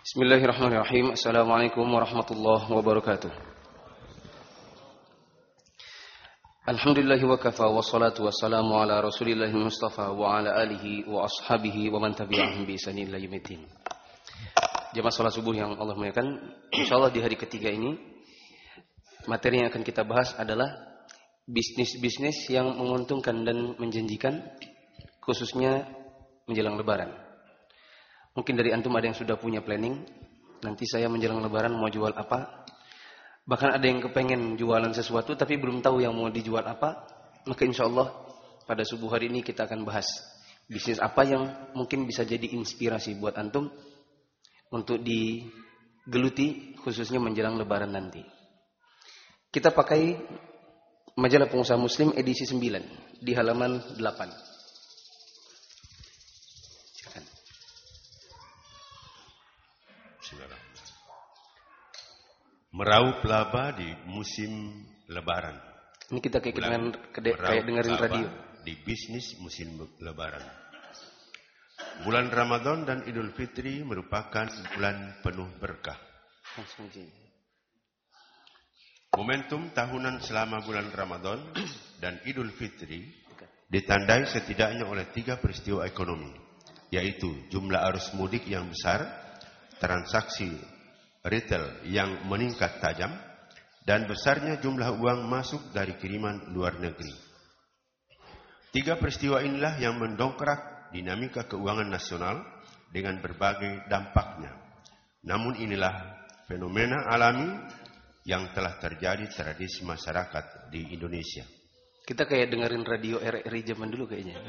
Bismillahirrahmanirrahim. Assalamualaikum warahmatullahi wabarakatuh. Alhamdulillahi wa kafa wa salatu wa salamu ala rasulillahi mustafa wa ala alihi wa ashabihi wa man tabi'ahum bi ihsanin ila yaumiddin. Jamaah salat subuh yang Allah muliakan, insyaallah di hari ketiga ini materi yang akan kita bahas adalah bisnis-bisnis yang menguntungkan dan menjanjikan, khususnya menjelang lebaran. Mungkin dari antum ada yang sudah punya planning, nanti saya menjelang lebaran mau jual apa. Bahkan ada yang kepengen jualan sesuatu tapi belum tahu yang mau dijual apa. Maka insya Allah pada subuh hari ini kita akan bahas bisnis apa yang mungkin bisa jadi inspirasi buat antum untuk digeluti khususnya menjelang lebaran nanti. Kita pakai majalah Pengusaha Muslim edisi 9 di halaman 8. Meraup laba di musim lebaran. Ini kita kayak dengerin radio. Di bisnis musim lebaran. Bulan Ramadan dan Idul Fitri merupakan bulan penuh berkah. Momentum tahunan selama bulan Ramadan dan Idul Fitri ditandai setidaknya oleh 3 peristiwa ekonomi, yaitu jumlah arus mudik yang besar, transaksi retail yang meningkat tajam, dan besarnya jumlah uang masuk dari kiriman luar negeri. 3 peristiwa inilah yang mendongkrak dinamika keuangan nasional dengan berbagai dampaknya. Namun inilah fenomena alami yang telah terjadi tradisi masyarakat di Indonesia. Kita kayak dengerin radio RRI zaman dulu kayaknya.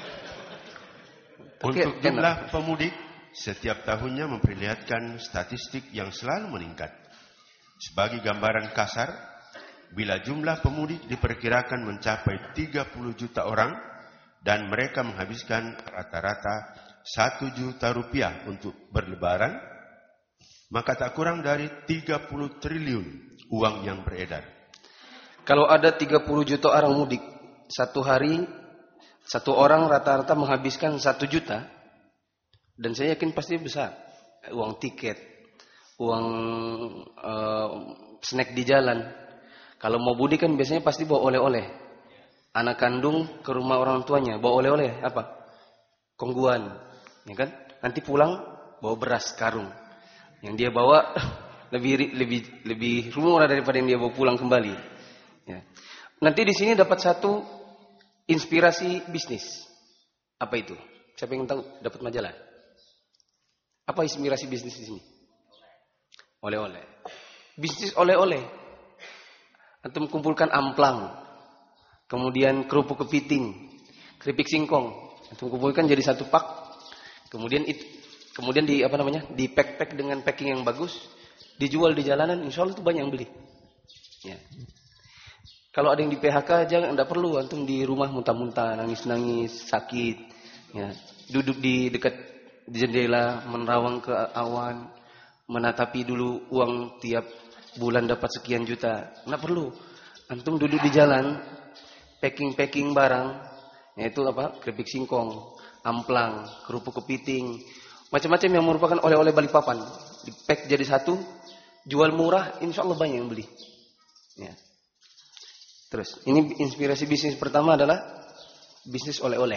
Untuk jumlah pemudik, setiap tahunnya memperlihatkan statistik yang selalu meningkat. Sebagai gambaran kasar, bila jumlah pemudik diperkirakan mencapai 30 juta orang dan mereka menghabiskan rata-rata 1 juta rupiah untuk berlebaran, maka tak kurang dari 30 triliun uang yang beredar. Kalau ada 30 juta orang mudik, satu hari, satu orang rata-rata menghabiskan 1 juta, dan saya yakin pasti besar. Uang tiket, uang snack di jalan. Kalau mau mudik kan biasanya pasti bawa oleh-oleh. Anak kandung ke rumah orang tuanya bawa oleh-oleh apa? Kongguan, ya kan? Nanti pulang bawa beras karung. Yang dia bawa lebih murah daripada yang dia bawa pulang kembali. Ya. Nanti di sini dapat satu inspirasi bisnis. Apa itu? Siapa yang tahu? Dapat majalah. Apa inspirasi bisnis di sini? Oleh-oleh. Bisnis oleh-oleh. Antum kumpulkan amplang, kemudian kerupuk kepiting, keripik singkong. Antum kumpulkan jadi satu pak. Kemudian di pack dengan packing yang bagus, dijual di jalanan, insya Allah itu banyak yang beli. Ya. Kalau ada yang di PHK, tidak perlu antum di rumah muntah-muntah, nangis-nangis, sakit. Ya. Duduk di dekat di jendela, menerawang ke awan, menatapi dulu uang tiap bulan dapat sekian juta. Nggak perlu. Antum duduk di jalan, packing barang, yaitu apa? Keripik singkong, amplang, kerupuk kepiting, macam-macam yang merupakan oleh-oleh Balikpapan. Dipack jadi satu, jual murah, insya Allah banyak yang beli. Ya. Terus, ini inspirasi bisnis pertama adalah bisnis oleh-oleh.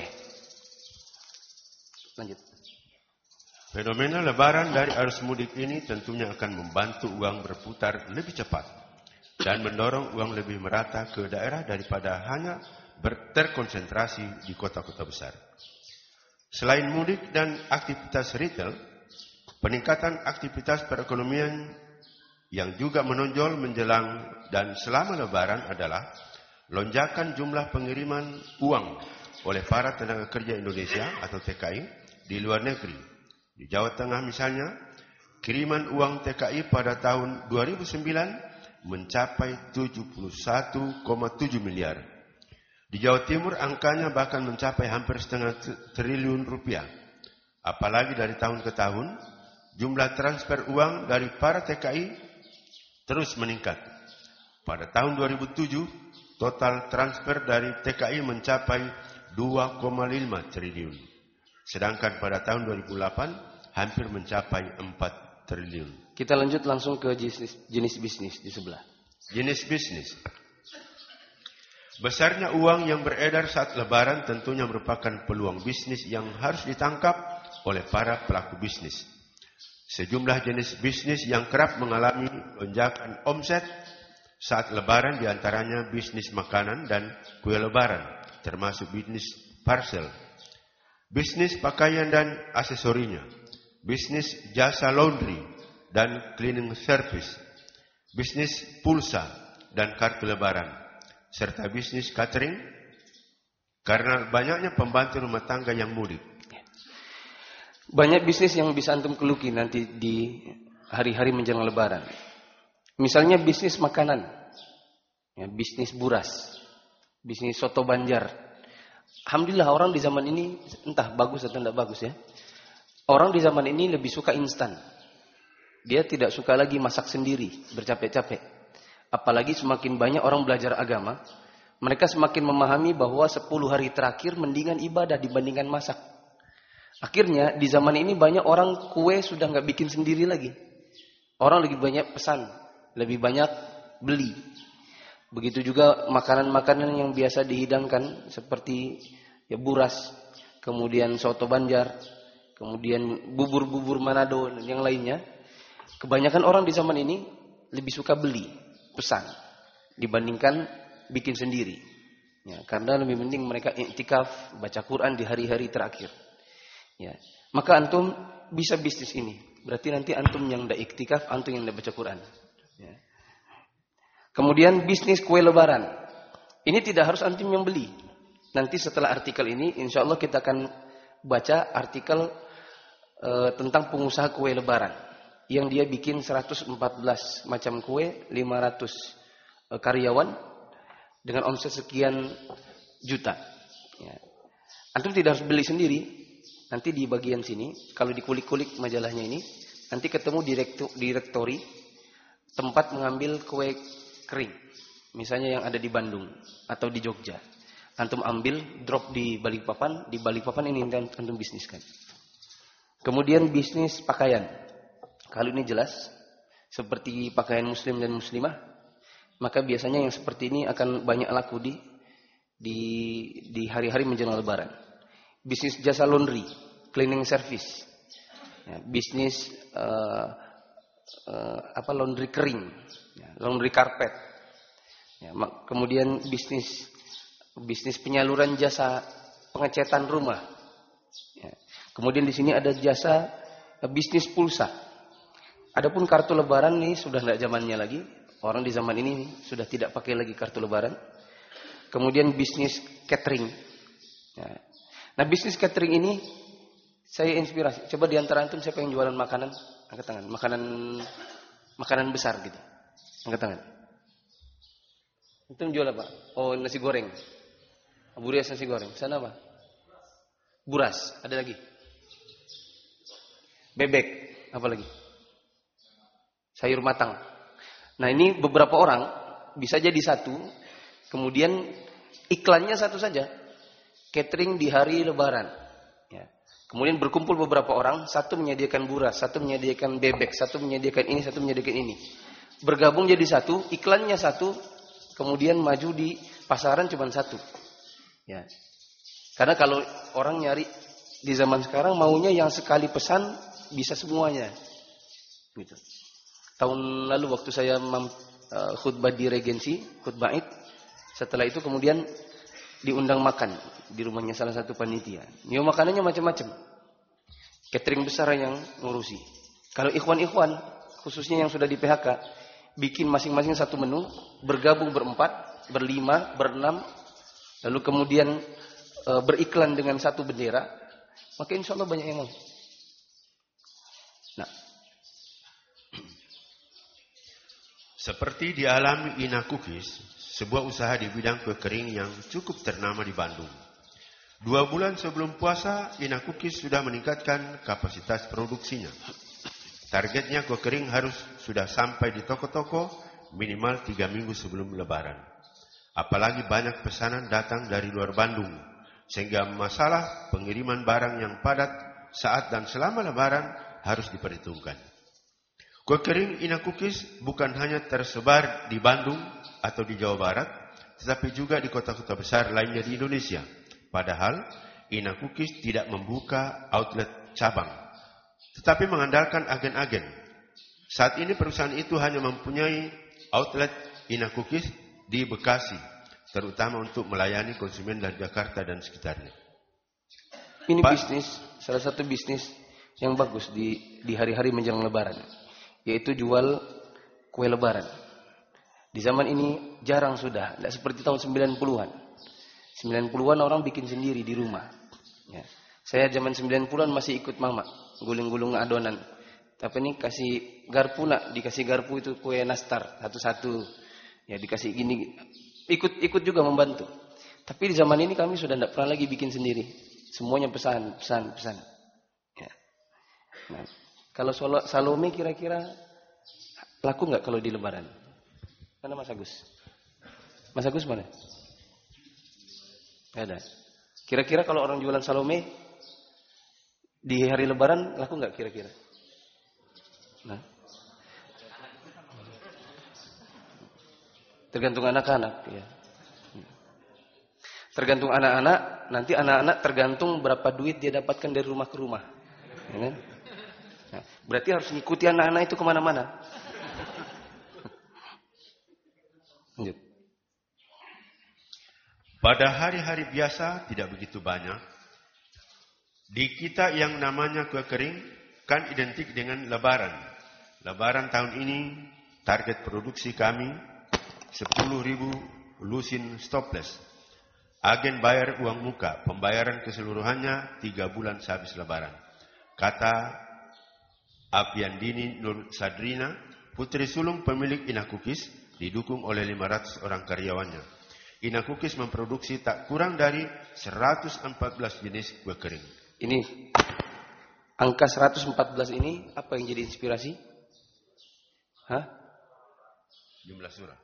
Lanjut. Fenomena lebaran dari arus mudik ini tentunya akan membantu uang berputar lebih cepat dan mendorong uang lebih merata ke daerah daripada hanya terkonsentrasi di kota-kota besar. Selain mudik dan aktivitas retail, peningkatan aktivitas perekonomian yang juga menonjol menjelang dan selama lebaran adalah lonjakan jumlah pengiriman uang oleh para tenaga kerja Indonesia atau TKI di luar negeri. Di Jawa Tengah misalnya, kiriman uang TKI pada tahun 2009 mencapai 71,7 miliar. Di Jawa Timur angkanya bahkan mencapai hampir setengah triliun rupiah. Apalagi dari tahun ke tahun, jumlah transfer uang dari para TKI terus meningkat. Pada tahun 2007, total transfer dari TKI mencapai 2,5 triliun. Sedangkan pada tahun 2008 hampir mencapai 4 triliun. Kita lanjut langsung ke jenis bisnis di sebelah. Jenis bisnis. Besarnya uang yang beredar saat lebaran tentunya merupakan peluang bisnis yang harus ditangkap oleh para pelaku bisnis. Sejumlah jenis bisnis yang kerap mengalami lonjakan omset saat lebaran diantaranya bisnis makanan dan kue lebaran, termasuk bisnis parcel, bisnis pakaian dan aksesorinya, bisnis jasa laundry dan cleaning service, bisnis pulsa dan kartu lebaran, serta bisnis catering karena banyaknya pembantu rumah tangga yang mudik. Banyak bisnis yang bisa antum keluki nanti di hari-hari menjelang lebaran. Misalnya bisnis makanan, ya, bisnis buras, bisnis soto Banjar. Alhamdulillah orang di zaman ini entah bagus atau tidak bagus ya. Orang di zaman ini lebih suka instan. Dia tidak suka lagi masak sendiri, bercapek-capek. Apalagi semakin banyak orang belajar agama, mereka semakin memahami bahwa 10 hari terakhir mendingan ibadah dibandingkan masak. Akhirnya di zaman ini banyak orang kue sudah nggak bikin sendiri lagi. Orang lebih banyak pesan, lebih banyak beli. Begitu juga makanan-makanan yang biasa dihidangkan seperti ya buras, kemudian soto Banjar, kemudian bubur-bubur Manado dan yang lainnya. Kebanyakan orang di zaman ini lebih suka beli, pesan dibandingkan bikin sendiri. Ya, karena lebih penting mereka iktikaf, baca Quran di hari-hari terakhir. Ya, maka antum bisa bisnis ini. Berarti nanti antum yang tidak iktikaf, antum yang tidak baca Quran. Ya. Kemudian bisnis kue lebaran. Ini tidak harus antum yang beli. Nanti setelah artikel ini, insya Allah kita akan baca artikel tentang pengusaha kue lebaran. Yang dia bikin 114 macam kue, 500 karyawan dengan omset sekian juta. Ya. Antum tidak harus beli sendiri. Nanti di bagian sini, kalau dikulik-kulik majalahnya ini, nanti ketemu direktori tempat mengambil kue kering. Misalnya yang ada di Bandung atau di Jogja. Antum ambil, drop di Balikpapan ini antum bisniskan. Kemudian bisnis pakaian. Kalau ini jelas, seperti pakaian muslim dan muslimah, maka biasanya yang seperti ini akan banyak laku di hari-hari menjelang lebaran. Bisnis jasa laundry, cleaning service, ya, bisnis laundry kering, ya, laundry karpet, ya, kemudian bisnis penyaluran jasa pengecatan rumah, ya. Kemudian di sini ada jasa bisnis pulsa. Adapun kartu lebaran ini sudah tidak zamannya lagi. Orang di zaman ini sudah tidak pakai lagi kartu lebaran. Kemudian bisnis catering. Ya. Nah bisnis catering ini saya inspirasi. Coba di antara antum siapa yang jualan makanan? Angkat tangan. Makanan besar gitu. Angkat tangan. Antum jual apa? Oh nasi goreng. Abu Rias nasi goreng. Sana apa? Buras. Ada lagi? Bebek. Apa lagi? Sayur matang. Nah ini beberapa orang bisa jadi satu, kemudian iklannya satu saja, catering di hari lebaran. Ya. Kemudian berkumpul beberapa orang, satu menyediakan buras, satu menyediakan bebek, satu menyediakan ini, satu menyediakan ini. Bergabung jadi satu, iklannya satu, kemudian maju di pasaran cuma satu. Ya. Karena kalau orang nyari di zaman sekarang maunya yang sekali pesan bisa semuanya. Gitu. Tahun lalu waktu saya khutbah di Regensi, khutbah Id, setelah itu kemudian diundang makan di rumahnya salah satu panitia. Ini makanannya macam-macam. Catering besar yang ngurusi. Kalau ikhwan-ikhwan, khususnya yang sudah di PHK, bikin masing-masing satu menu, bergabung berempat, berlima, berenam, lalu kemudian beriklan dengan satu bendera, maka insya Allah banyak yang mau. Nah, seperti dialami Ina Cookies, sebuah usaha di bidang kue kering yang cukup ternama di Bandung. 2 bulan sebelum puasa, Ina Cookies sudah meningkatkan kapasitas produksinya. Targetnya kue kering harus sudah sampai di toko-toko minimal 3 minggu sebelum lebaran. Apalagi banyak pesanan datang dari luar Bandung, sehingga masalah pengiriman barang yang padat saat dan selama lebaran harus diperhitungkan. Kue kering inakukis bukan hanya tersebar di Bandung atau di Jawa Barat, tetapi juga di kota-kota besar lainnya di Indonesia. Padahal inakukis tidak membuka outlet cabang, tetapi mengandalkan agen-agen. Saat ini perusahaan itu hanya mempunyai outlet inakukis di Bekasi, terutama untuk melayani konsumen dari Jakarta dan sekitarnya. Ini bisnis, salah satu bisnis yang bagus di hari-hari menjelang Lebaran, yaitu jual kue Lebaran. Di zaman ini jarang sudah, tidak seperti tahun 90-an. 90-an orang bikin sendiri di rumah. Ya. Saya zaman 90-an masih ikut mama, gulung-gulung adonan. Tapi ini kasih garpu nak, dikasih garpu itu kue nastar satu-satu. Ya dikasih gini, ikut juga membantu. Tapi di zaman ini kami sudah tidak pernah lagi bikin sendiri. Semuanya pesan. Ya. Nah, kalau Salome kira-kira laku nggak kalau di Lebaran? Mana Mas Agus? Mas Agus mana? Nggak ada. Kira-kira kalau orang jualan Salome di hari Lebaran laku nggak kira-kira? Nah, tergantung anak-anak. Ya. Tergantung anak-anak. Nanti anak-anak tergantung berapa duit dia dapatkan dari rumah ke rumah. Ya kan? Nah, berarti harus ngikuti anak-anak itu kemana-mana. Lanjut. Pada hari-hari biasa tidak begitu banyak. Di kita yang namanya kue kering kan identik dengan Lebaran. Lebaran tahun ini target produksi kami 10.000 lusin stopless. Agen bayar uang muka, pembayaran keseluruhannya 3 bulan sehabis Lebaran. Kata Apiandini Nur Sadrina, putri sulung pemilik Inakukis, didukung oleh 500 orang karyawannya. Inakukis memproduksi tak kurang dari 114 jenis kue kering. Ini angka 114 ini apa yang jadi inspirasi? Hah? Jumlah surah.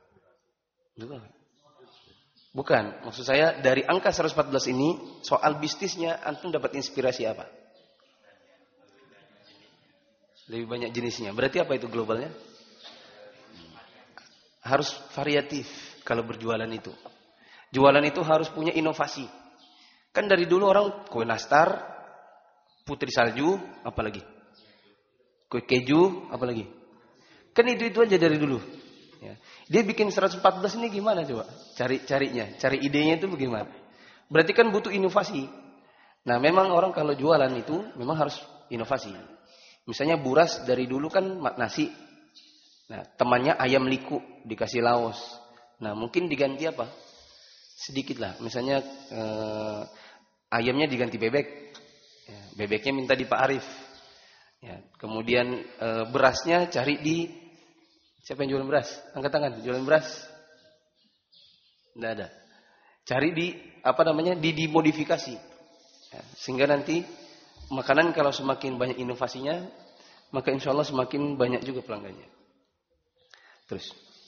Bukan, maksud saya dari angka 114 ini soal bisnisnya antum dapat inspirasi apa? Lebih banyak jenisnya. Berarti apa itu globalnya? Harus variatif kalau berjualan itu. Jualan itu harus punya inovasi. Kan dari dulu orang kue nastar, putri salju, apalagi? Kue keju, apalagi? Kan itu aja dari dulu. Ya. Dia bikin 114 ini gimana coba? Cari idenya itu bagaimana? Berarti kan butuh inovasi. Nah, memang orang kalau jualan itu memang harus inovasi. Misalnya buras dari dulu kan nasi. Nah, temannya ayam liku dikasih laos. Nah, mungkin diganti apa? Sedikit lah. Misalnya ayamnya diganti bebek. Ya, bebeknya minta di Pak Arif. Ya, kemudian berasnya cari di siapa yang jualan beras? Angkat tangan, jualan beras. Tidak ada. Cari di dimodifikasi. Ya, sehingga nanti makanan kalau semakin banyak inovasinya, maka insya Allah semakin banyak juga pelanggannya. Terus.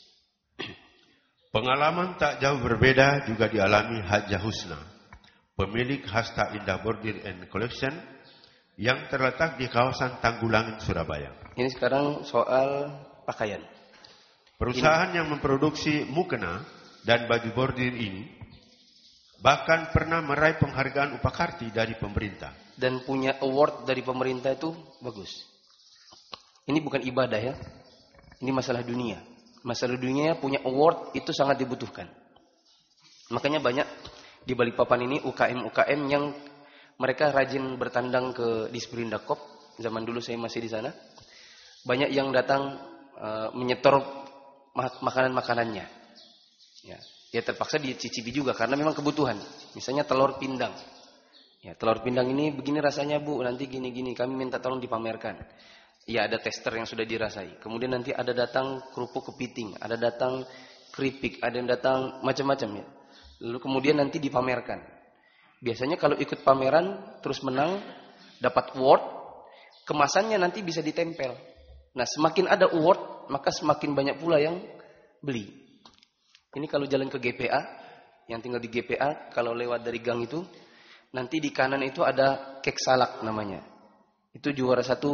Pengalaman tak jauh berbeda juga dialami Hajah Husna, pemilik Hasta Indah Bordir and Collection yang terletak di kawasan Tanggulangin, Surabaya. Ini sekarang soal pakaian. Perusahaan yang memproduksi mukena dan baju bordir ini bahkan pernah meraih penghargaan Upakarti dari pemerintah. Dan punya award dari pemerintah itu bagus. Ini bukan ibadah ya. Ini masalah dunia. Masalah dunia punya award itu sangat dibutuhkan. Makanya banyak di Balikpapan ini UKM-UKM yang mereka rajin bertandang ke Disperindak. Zaman dulu saya masih di sana. Banyak yang datang menyetor makanan-makanannya. Ya terpaksa dicicipi juga karena memang kebutuhan. Misalnya telur pindang. Ya, telur pindang ini begini rasanya Bu, nanti gini-gini, kami minta tolong dipamerkan. Ya ada tester yang sudah dirasai. Kemudian nanti ada datang kerupuk kepiting, ada datang keripik, ada yang datang macam-macam ya. Lalu kemudian nanti dipamerkan. Biasanya kalau ikut pameran terus menang, dapat award, kemasannya nanti bisa ditempel. Nah, semakin ada award, maka semakin banyak pula yang beli. Ini kalau jalan ke GPA, yang tinggal di GPA, kalau lewat dari gang itu, nanti di kanan itu ada kek salak namanya. Itu juara 1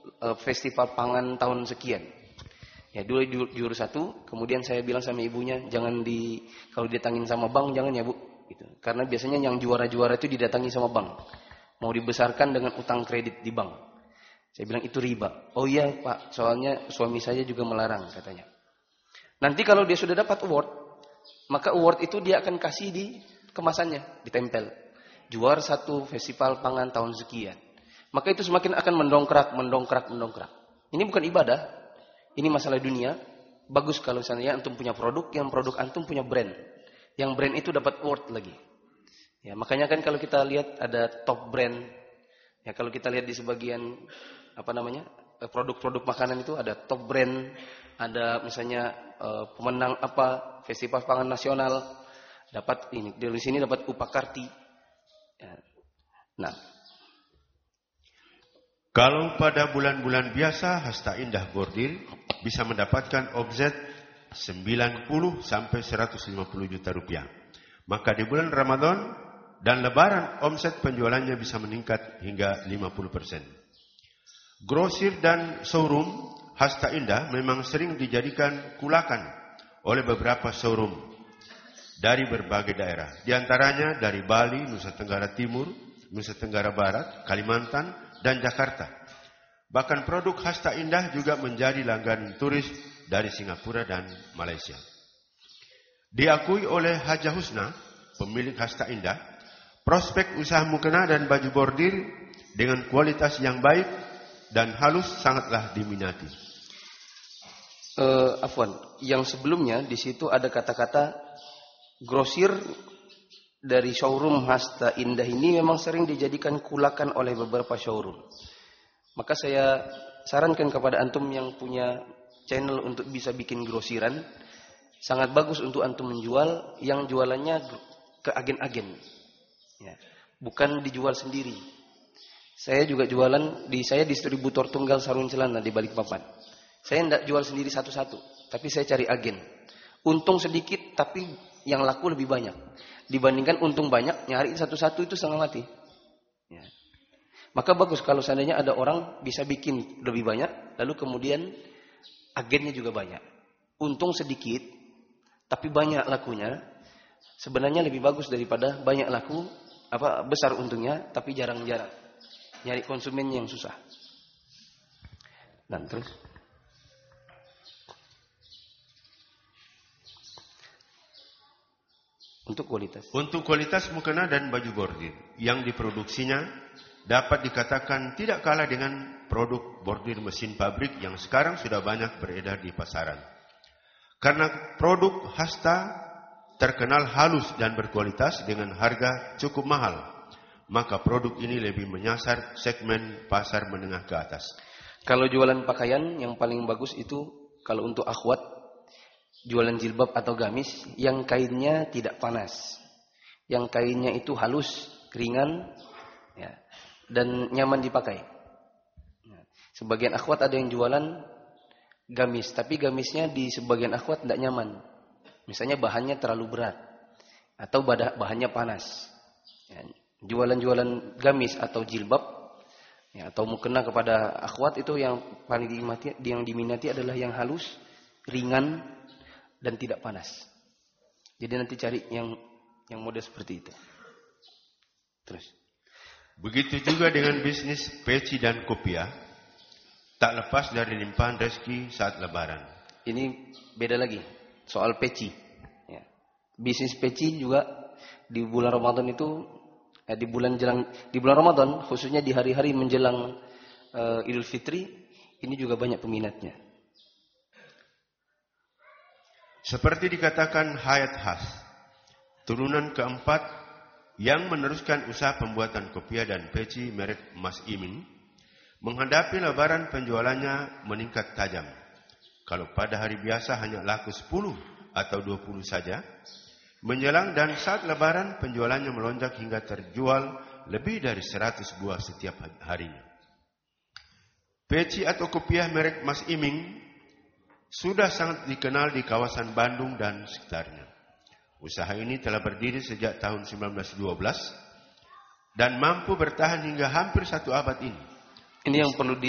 festival pangan tahun sekian. Ya dulu juara 1, kemudian saya bilang sama ibunya, jangan kalau didatangin sama bank jangan ya Bu, gitu. Karena biasanya yang juara-juara itu didatangi sama bank, mau dibesarkan dengan utang kredit di bank. Saya bilang itu riba. Oh iya Pak, soalnya suami saya juga melarang katanya. Nanti kalau dia sudah dapat award, maka award itu dia akan kasih di kemasannya, ditempel. Juara 1 festival pangan tahun sekian. Maka itu semakin akan mendongkrak. Ini bukan ibadah. Ini masalah dunia. Bagus kalau misalnya antum punya produk, yang produk antum punya brand. Yang brand itu dapat award lagi. Ya, makanya kan kalau kita lihat ada top brand. Ya, kalau kita lihat di sebagian produk-produk makanan itu ada top brand, ada misalnya pemenang festival pangan nasional dapat ini. Dari sini dapat Upakarti. Ya. Nah, kalau pada bulan-bulan biasa Hasta Indah Bordir bisa mendapatkan omset 90 sampai 150 juta rupiah. Maka di bulan Ramadan dan Lebaran omset penjualannya bisa meningkat hingga 50%. Grosir dan showroom Hasta Indah memang sering dijadikan kulakan oleh beberapa showroom dari berbagai daerah. Di antaranya dari Bali, Nusa Tenggara Timur, Nusa Tenggara Barat, Kalimantan, dan Jakarta. Bahkan produk Hasta Indah juga menjadi langganan turis dari Singapura dan Malaysia. Diakui oleh Haja Husna, pemilik Hasta Indah, prospek usaha mukena dan baju bordir dengan kualitas yang baik dan halus sangatlah diminati. Yang sebelumnya di situ ada kata-kata grosir dari showroom Hasta Indah ini memang sering dijadikan kulakan oleh beberapa showroom. Maka saya sarankan kepada antum yang punya channel untuk bisa bikin grosiran, sangat bagus untuk antum menjual yang jualannya ke agen-agen. Ya, bukan dijual sendiri. Saya juga jualan saya distributor tunggal sarung celana di Balikpapan. Saya tidak jual sendiri satu-satu, tapi saya cari agen. Untung sedikit tapi yang laku lebih banyak. Dibandingkan untung banyak, nyari satu-satu itu setengah mati. Ya. Maka bagus kalau seandainya ada orang bisa bikin lebih banyak, lalu kemudian agennya juga banyak. Untung sedikit, tapi banyak lakunya. Sebenarnya lebih bagus daripada banyak laku, besar untungnya, tapi jarang-jarang. Nyari konsumen yang susah. Dan terus. Untuk kualitas mukena dan baju bordir yang diproduksinya dapat dikatakan tidak kalah dengan produk bordir mesin pabrik yang sekarang sudah banyak beredar di pasaran. Karena produk Hasta terkenal halus dan berkualitas dengan harga cukup mahal, maka produk ini lebih menyasar segmen pasar menengah ke atas. Kalau jualan pakaian yang paling bagus itu kalau untuk akhwat, jualan jilbab atau gamis yang kainnya tidak panas, yang kainnya itu halus, ringan, ya, dan nyaman dipakai. Sebagian akhwat ada yang jualan gamis, tapi gamisnya di sebagian akhwat tidak nyaman. Misalnya bahannya terlalu berat atau bahannya panas. Ya, jualan-jualan gamis atau jilbab, ya, atau mukena kepada akhwat itu yang paling diminati adalah yang halus, ringan, dan tidak panas. Jadi nanti cari yang model seperti itu. Terus. Begitu juga dengan bisnis peci dan kopiah, tak lepas dari limpahan rezeki saat Lebaran. Ini beda lagi soal peci. Ya. Bisnis peci juga di bulan Ramadan itu, di bulan Ramadan khususnya di hari-hari menjelang Idul Fitri, ini juga banyak peminatnya. Seperti dikatakan Hayat Has, turunan keempat yang meneruskan usaha pembuatan kopiah dan peci merek Mas Imin, menghadapi Lebaran penjualannya meningkat tajam. Kalau pada hari biasa hanya laku 10 atau 20 saja, menjelang dan saat Lebaran penjualannya melonjak hingga terjual lebih dari 100 buah setiap harinya. Peci atau kopiah merek Mas Iming sudah sangat dikenal di kawasan Bandung dan sekitarnya. Usaha ini telah berdiri sejak tahun 1912 dan mampu bertahan hingga hampir 1 abad ini. Ini yang perlu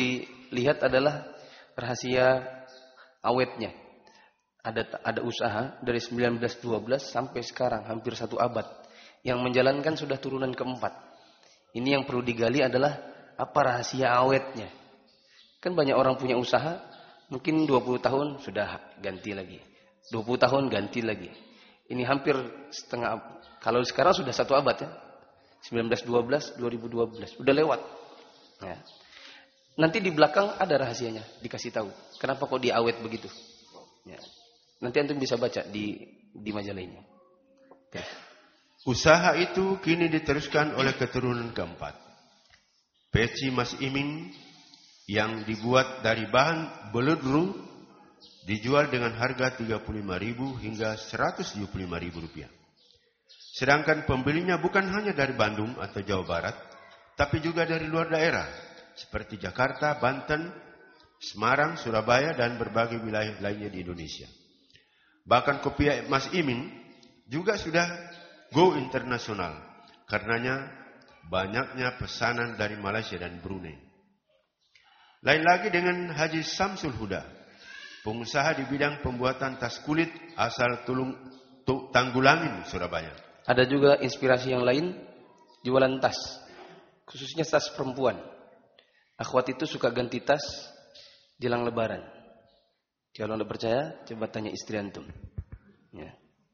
dilihat adalah rahasia awetnya. Ada usaha dari 1912 sampai sekarang hampir 1 abad yang menjalankan sudah turunan keempat. Ini yang perlu digali adalah apa rahasia awetnya. Kan banyak orang punya usaha, mungkin 20 tahun sudah ganti lagi. 20 tahun ganti lagi. Ini hampir setengah, kalau sekarang sudah 1 abad ya. 1912, 2012, udah lewat. Ya. Nanti di belakang ada rahasianya, dikasih tahu. Kenapa kok diawet begitu? Ya. Nanti antum bisa baca di majalah ini. Ya. Usaha itu kini diteruskan oleh keturunan keempat. Peci Mas Iming yang dibuat dari bahan beludru dijual dengan harga 35.000 hingga 175.000 rupiah. Sedangkan pembelinya bukan hanya dari Bandung atau Jawa Barat, tapi juga dari luar daerah, seperti Jakarta, Banten, Semarang, Surabaya, dan berbagai wilayah lainnya di Indonesia. Bahkan kopi Mas Iming juga sudah go internasional, karenanya banyaknya pesanan dari Malaysia dan Brunei. Lain lagi dengan Haji Samsul Huda, pengusaha di bidang pembuatan tas kulit asal Tanggulangin, Surabaya. Ada juga inspirasi yang lain, jualan tas, khususnya tas perempuan. Akhwat itu suka ganti tas jelang lebaran. Kalau anda percaya, coba tanya istri antum. Ya.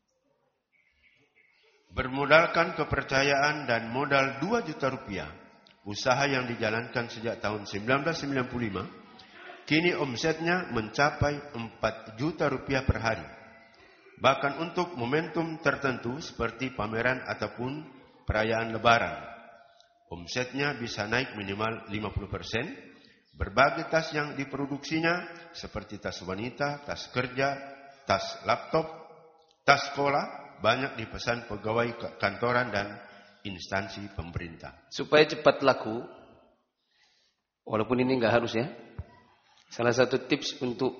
Bermodalkan kepercayaan dan modal 2 juta rupiah, usaha yang dijalankan sejak tahun 1995, kini omsetnya mencapai 4 juta rupiah per hari. Bahkan untuk momentum tertentu seperti pameran ataupun perayaan lebaran, omsetnya bisa naik minimal 50%. Berbagai tas yang diproduksinya seperti tas wanita, tas kerja, tas laptop, tas sekolah banyak dipesan pegawai kantoran dan instansi pemerintah. Supaya cepat laku, walaupun ini nggak harus ya. Salah satu tips untuk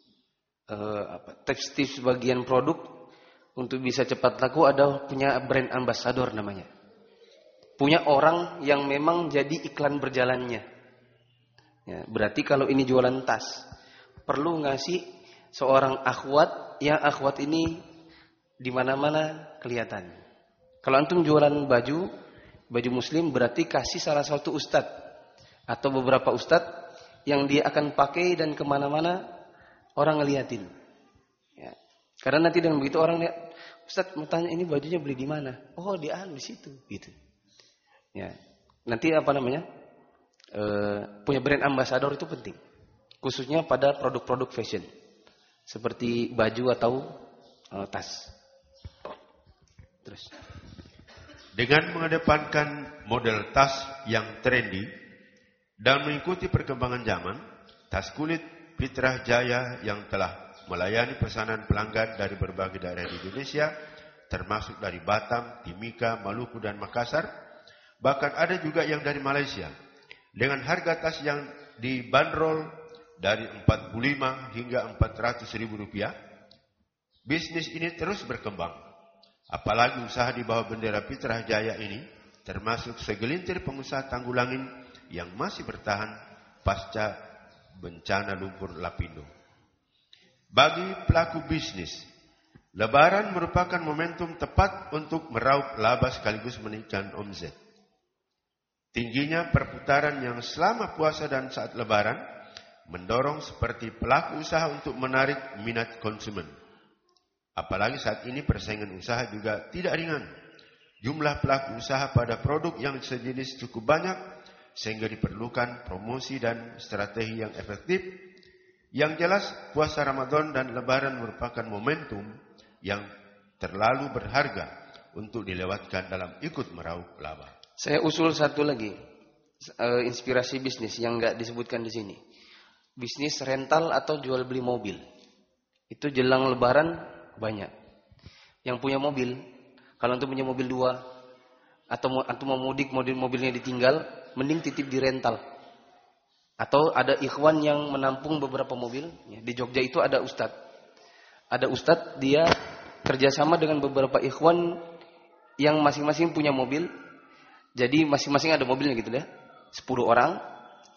tips bagian produk untuk bisa cepat laku adalah punya brand ambassador namanya. Punya orang yang memang jadi iklan berjalannya. Ya, berarti kalau ini jualan tas, perlu ngasih seorang akhwat yang akhwat ini di mana-mana kelihatan. Kalau antum jualan baju muslim, berarti kasih salah satu ustadz atau beberapa ustadz yang dia akan pakai dan kemana-mana orang ngeliatin. Ya. Karena nanti dengan begitu orang lihat, ustadz mau tanya ini bajunya beli di mana? Oh di situ, gitu. Ya, nanti apa namanya? Punya brand ambassador itu penting, khususnya pada produk-produk fashion seperti baju atau tas. Terus dengan mengedepankan model tas yang trendy dan mengikuti perkembangan zaman, tas kulit Fitrah Jaya yang telah melayani pesanan pelanggan dari berbagai daerah di Indonesia, termasuk dari Batam, Timika, Maluku, dan Makassar. Bahkan ada juga yang dari Malaysia. Dengan harga tas yang dibanderol dari 45 hingga 400 ribu rupiah, bisnis ini terus berkembang. Apalagi usaha di bawah bendera Fitrah Jaya ini termasuk segelintir pengusaha Tanggulangin yang masih bertahan pasca bencana lumpur Lapindo. Bagi pelaku bisnis, Lebaran merupakan momentum tepat untuk meraup laba sekaligus meningkatkan omset. Tingginya perputaran yang selama puasa dan saat lebaran mendorong seperti pelaku usaha untuk menarik minat konsumen. Apalagi saat ini persaingan usaha juga tidak ringan. Jumlah pelaku usaha pada produk yang sejenis cukup banyak sehingga diperlukan promosi dan strategi yang efektif. Yang jelas puasa Ramadan dan lebaran merupakan momentum yang terlalu berharga untuk dilewatkan dalam ikut meraup laba. Saya usul satu lagi, inspirasi bisnis yang nggak disebutkan di sini. Bisnis rental atau jual beli mobil. Itu jelang lebaran banyak. Yang punya mobil, kalau antum punya mobil 2 atau antum mau mudik, mobilnya ditinggal, mending titip di rental. Atau ada ikhwan yang menampung beberapa mobil. Di Jogja itu ada ustadz. Ada ustadz, dia kerjasama dengan beberapa ikhwan yang masing-masing punya mobil. Jadi masing-masing ada mobilnya gitu ya. 10 orang.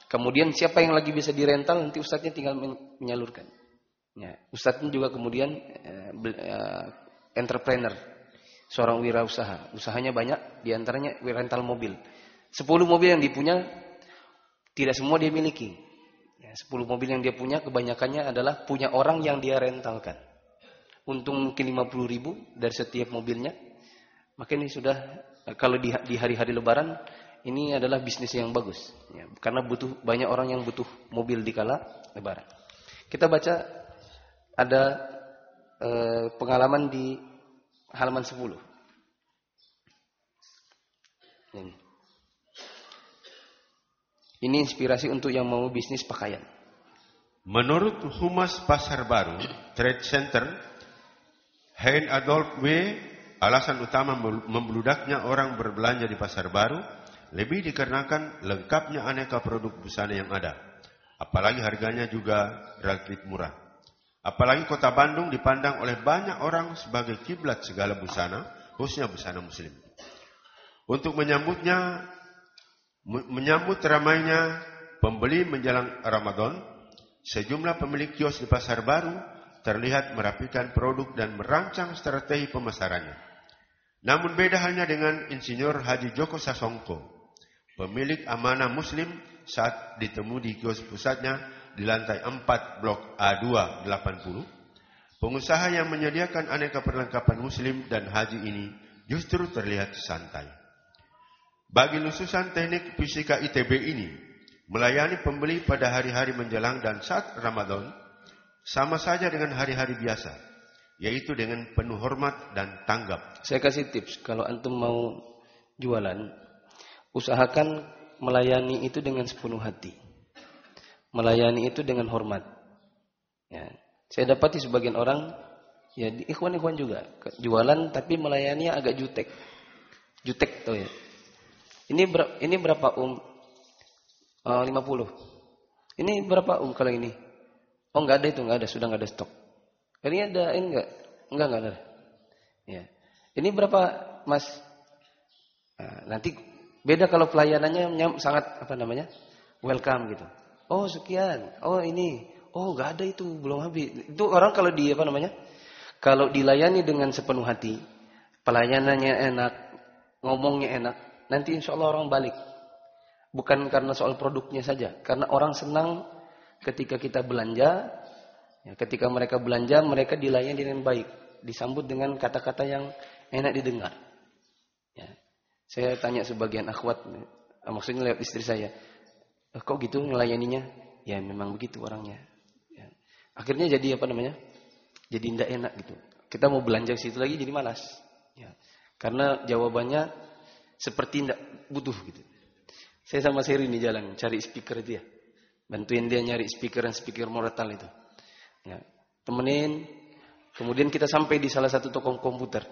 Kemudian siapa yang lagi bisa dirental, nanti ustadznya tinggal menyalurkan. Ya, ustadznya juga kemudian entrepreneur, seorang wirausaha. Usahanya banyak, diantaranya rental mobil. 10 mobil yang dipunya, tidak semua dia miliki. Ya, 10 mobil yang dia punya, kebanyakannya adalah punya orang yang dia rentalkan. Untung mungkin 50.000 dari setiap mobilnya. Maka ini sudah, kalau di hari-hari lebaran, ini adalah bisnis yang bagus. Ya, karena banyak orang yang butuh mobil di kala lebaran. Kita baca ada pengalaman di halaman 10. Ini inspirasi untuk yang mau bisnis pakaian. Menurut Humas Pasar Baru Trade Center, Hein Adolf W., alasan utama membludaknya orang berbelanja di Pasar Baru lebih dikarenakan lengkapnya aneka produk busana yang ada. Apalagi harganya juga relatif murah. Apalagi kota Bandung dipandang oleh banyak orang sebagai kiblat segala busana, khususnya busana muslim. Untuk menyambut ramainya pembeli menjelang Ramadan, sejumlah pemilik kios di Pasar Baru terlihat merapikan produk dan merancang strategi pemasarannya. Namun beda halnya dengan Insinyur Haji Joko Sasongko, pemilik Amanah Muslim, saat ditemui di kios pusatnya di lantai 4 Blok A2 80. Pengusaha yang menyediakan aneka perlengkapan muslim dan haji ini justru terlihat santai. Bagi lulusan teknik fisika ITB ini, melayani pembeli pada hari-hari menjelang dan saat Ramadan sama saja dengan hari-hari biasa, yaitu dengan penuh hormat dan tanggap. Saya kasih tips, kalau antum mau jualan, usahakan melayani itu dengan sepenuh hati. Melayani itu dengan hormat. Ya. Saya dapati sebagian orang, ya ikhwan-ikhwan juga, jualan tapi melayaninya agak jutek. Jutek tuh ya. Ini berapa 50. Ini berapa kalau ini? Oh enggak ada itu, enggak ada, sudah enggak ada stok. Ini ada, ini enggak ada. Ya. Ini berapa Mas? Nah, nanti beda kalau pelayanannya sangat welcome gitu. Oh sekian, oh ini, oh enggak ada itu, belum habis. Itu orang kalau kalau dilayani dengan sepenuh hati, pelayanannya enak, ngomongnya enak, nanti insya Allah orang balik. Bukan karena soal produknya saja, karena orang senang ketika kita belanja, ya, ketika mereka belanja, mereka dilayani dengan baik, disambut dengan kata-kata yang enak didengar. Ya. Saya tanya sebagian akhwat, maksudnya lewat istri saya, kok gitu melayaninya? Ya memang begitu orangnya. Ya. Akhirnya jadi jadi tidak enak gitu. Kita mau belanja ke situ lagi jadi malas. Ya. Karena jawabannya seperti tidak butuh gitu. Saya sama Seri ini jalan cari speaker itu ya. Bantuin dia nyari speaker dan speaker Moratal itu. Ya, temenin. Kemudian kita sampai di salah satu toko komputer.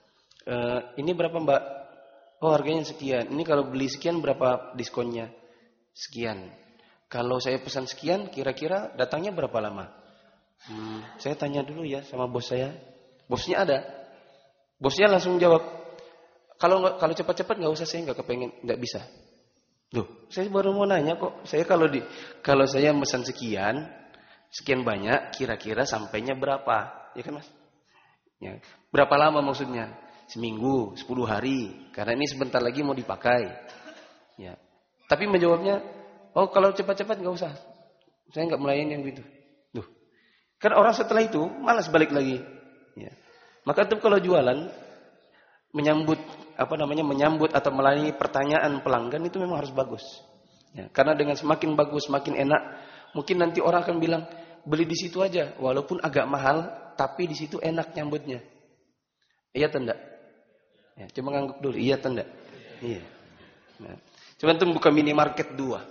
Ini berapa Mbak? Oh harganya sekian. Ini kalau beli sekian berapa diskonnya? Sekian. Kalau saya pesan sekian, kira-kira datangnya berapa lama? Saya tanya dulu ya sama bos saya. Bosnya ada. Bosnya langsung jawab. Kalau cepat-cepat nggak usah, saya nggak kepengen, nggak bisa. Loh, saya baru mau nanya kok. Saya kalau saya pesan sekian banyak, kira-kira sampainya berapa? Ya kan Mas? Ya. Berapa lama maksudnya? Seminggu, 10 hari. Karena ini sebentar lagi mau dipakai. Ya. Tapi menjawabnya, oh kalau cepat-cepat nggak usah. Saya nggak melayani yang gitu. Duh. Kan orang setelah itu malas balik lagi. Ya. Maka itu kalau jualan menyambut atau melayani pertanyaan pelanggan itu memang harus bagus. Ya. Karena dengan semakin bagus, semakin enak, mungkin nanti orang akan bilang beli di situ aja, walaupun agak mahal, tapi di situ enak nyambutnya. Iya atau enggak? Ya, coba ngangguk dulu, iya atau enggak? Iya. Nah. Coba antum buka minimarket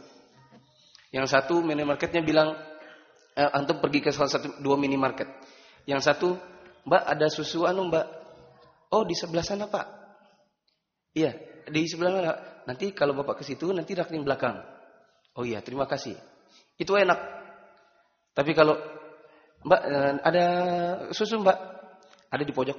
2. Yang satu minimarketnya bilang, antum pergi ke salah satu 2 minimarket. Yang satu, Mbak ada susu Mbak? Oh di sebelah sana Pak. Iya di sebelah mana? Nanti kalau Bapak ke situ nanti rekening belakang. Oh iya terima kasih. Itu enak. Tapi kalau Mbak ada susu Mbak? Ada di pojok.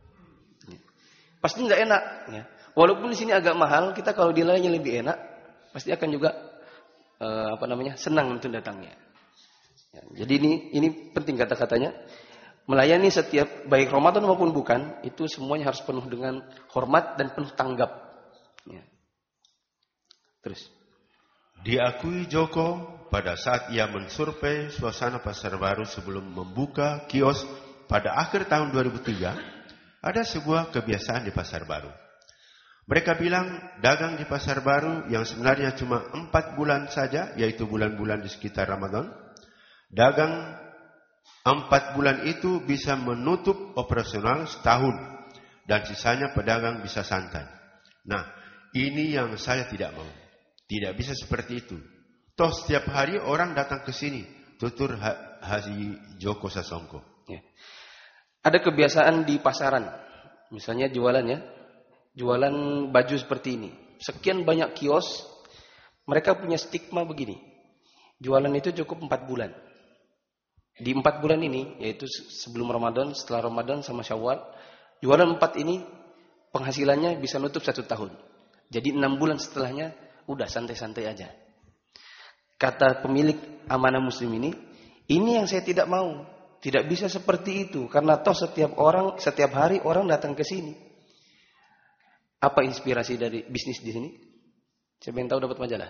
Pasti nggak enak. Ya. Walaupun di sini agak mahal, kita kalau dilayani lebih enak, pasti akan juga senang untuk datangnya. Ya, jadi ini penting kata-katanya. Melayani setiap baik Ramadan maupun bukan, itu semuanya harus penuh dengan hormat dan penuh tanggap. Ya. Terus. Diakui Joko pada saat ia mensurvei suasana pasar baru sebelum membuka kios pada akhir tahun 2003, ada sebuah kebiasaan di pasar baru. Mereka bilang dagang di pasar baru yang sebenarnya cuma 4 bulan saja, yaitu bulan-bulan di sekitar Ramadan. Dagang 4 bulan itu bisa menutup operasional setahun dan sisanya pedagang bisa santai. Nah, ini yang saya tidak mau. Tidak bisa seperti itu. Toh setiap hari orang datang ke sini, tutur Haji Joko Sasongko. Ya. Ada kebiasaan di pasaran, misalnya jualan baju seperti ini. Sekian banyak kios, mereka punya stigma begini. Jualan itu cukup 4 bulan. Di 4 bulan ini, yaitu sebelum Ramadan, setelah Ramadan sama Syawal, jualan 4 ini penghasilannya bisa nutup 1 tahun. Jadi 6 bulan setelahnya udah santai-santai aja. Kata pemilik Amanah Muslim ini yang saya tidak mau. Tidak bisa seperti itu karena toh setiap hari orang datang ke sini. Apa inspirasi dari bisnis di sini? Siapa yang tahu dapat majalah?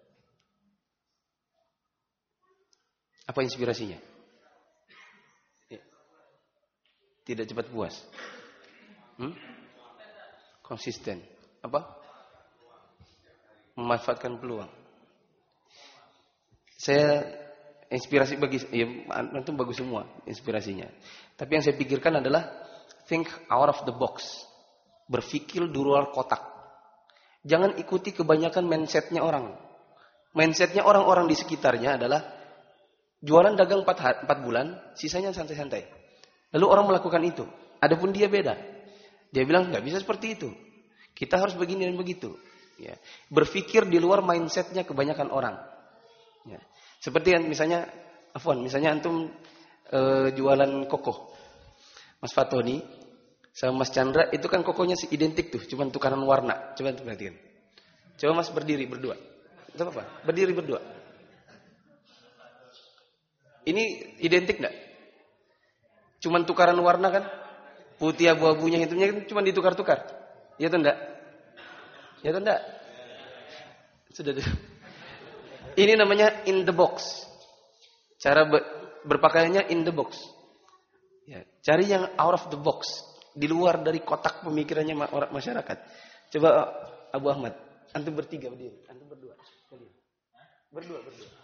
Apa inspirasinya? Tidak cepat puas. Konsisten. Apa? Memanfaatkan peluang. Saya inspirasi itu bagus semua inspirasinya. Tapi yang saya pikirkan adalah think out of the box. Berpikir di luar kotak. Jangan ikuti kebanyakan mindsetnya orang. Mindsetnya orang-orang di sekitarnya adalah jualan dagang 4 bulan, sisanya santai-santai. Lalu orang melakukan itu. Adapun dia beda. Dia bilang nggak bisa seperti itu. Kita harus begini dan begitu. Ya. Berpikir di luar mindsetnya kebanyakan orang. Ya. Seperti yang misalnya antum jualan kokoh. Mas Fatoni sama Mas Chandra itu kan kokohnya identik tuh, cuma tukaran warna. Coba perhatikan. Coba Mas berdiri berdua. Itu apa? Berdiri berdua. Ini identik enggak? Cuman tukaran warna kan? Putih abu-abunya hitamnya kan cuma ditukar-tukar. Ya atau enggak? Ya atau enggak? Sudah. Ini namanya in the box. Cara berpakaiannya in the box. Ya, cari yang out of the box, di luar dari kotak pemikirannya masyarakat. Coba Abu Ahmad, antum bertiga berdiri, antum berdua. Berdua.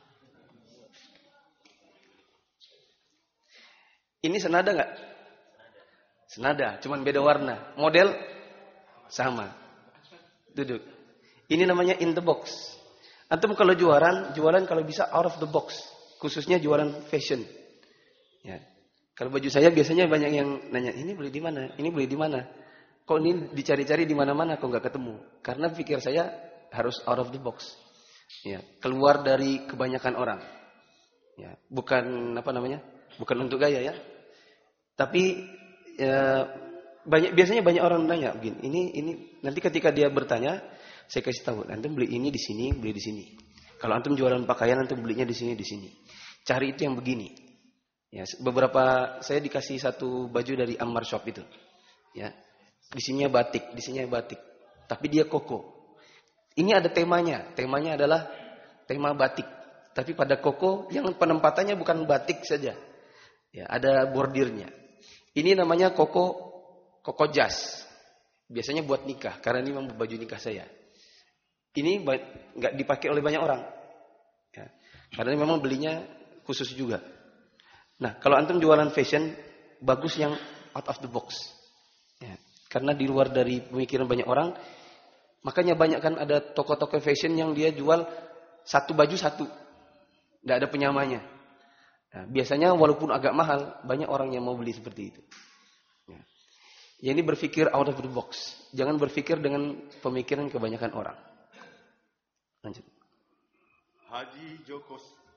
Ini senada nggak? Senada, cuman beda warna. Model sama. Duduk. Ini namanya in the box. Antum kalau jualan kalau bisa out of the box. Khususnya jualan fashion. Ya. Kalau baju saya biasanya banyak yang nanya, ini beli di mana? Ini beli di mana? Kok ini dicari-cari di mana-mana kok nggak ketemu? Karena pikir saya harus out of the box. Ya, keluar dari kebanyakan orang. Ya, bukan bukan untuk gaya ya. Tapi biasanya banyak orang nanya begini, ini nanti ketika dia bertanya, saya kasih tahu, antum beli ini di sini, beli di sini. Kalau antum jualan pakaian, antum belinya di sini, di sini. Cari itu yang begini. Ya, saya dikasih satu baju dari Ammar Shop itu. Ya. Di sininya batik, di sininya batik. Tapi dia koko. Ini ada temanya. Temanya adalah tema batik. Tapi pada koko yang penempatannya bukan batik saja. Ya, ada bordirnya. Ini namanya koko jas. Biasanya buat nikah, karena ini memang baju nikah saya. Ini nggak dipakai oleh banyak orang. Ya, karena ini memang belinya khusus juga. Nah, kalau antum jualan fashion, bagus yang out of the box. Ya, karena di luar dari pemikiran banyak orang, makanya banyak kan ada toko-toko fashion yang dia jual satu baju satu. Nggak ada penyamanya. Nah, biasanya walaupun agak mahal, banyak orang yang mau beli seperti itu. Ya, ini berpikir out of the box. Jangan berpikir dengan pemikiran kebanyakan orang. Lanjut. Haji Joko.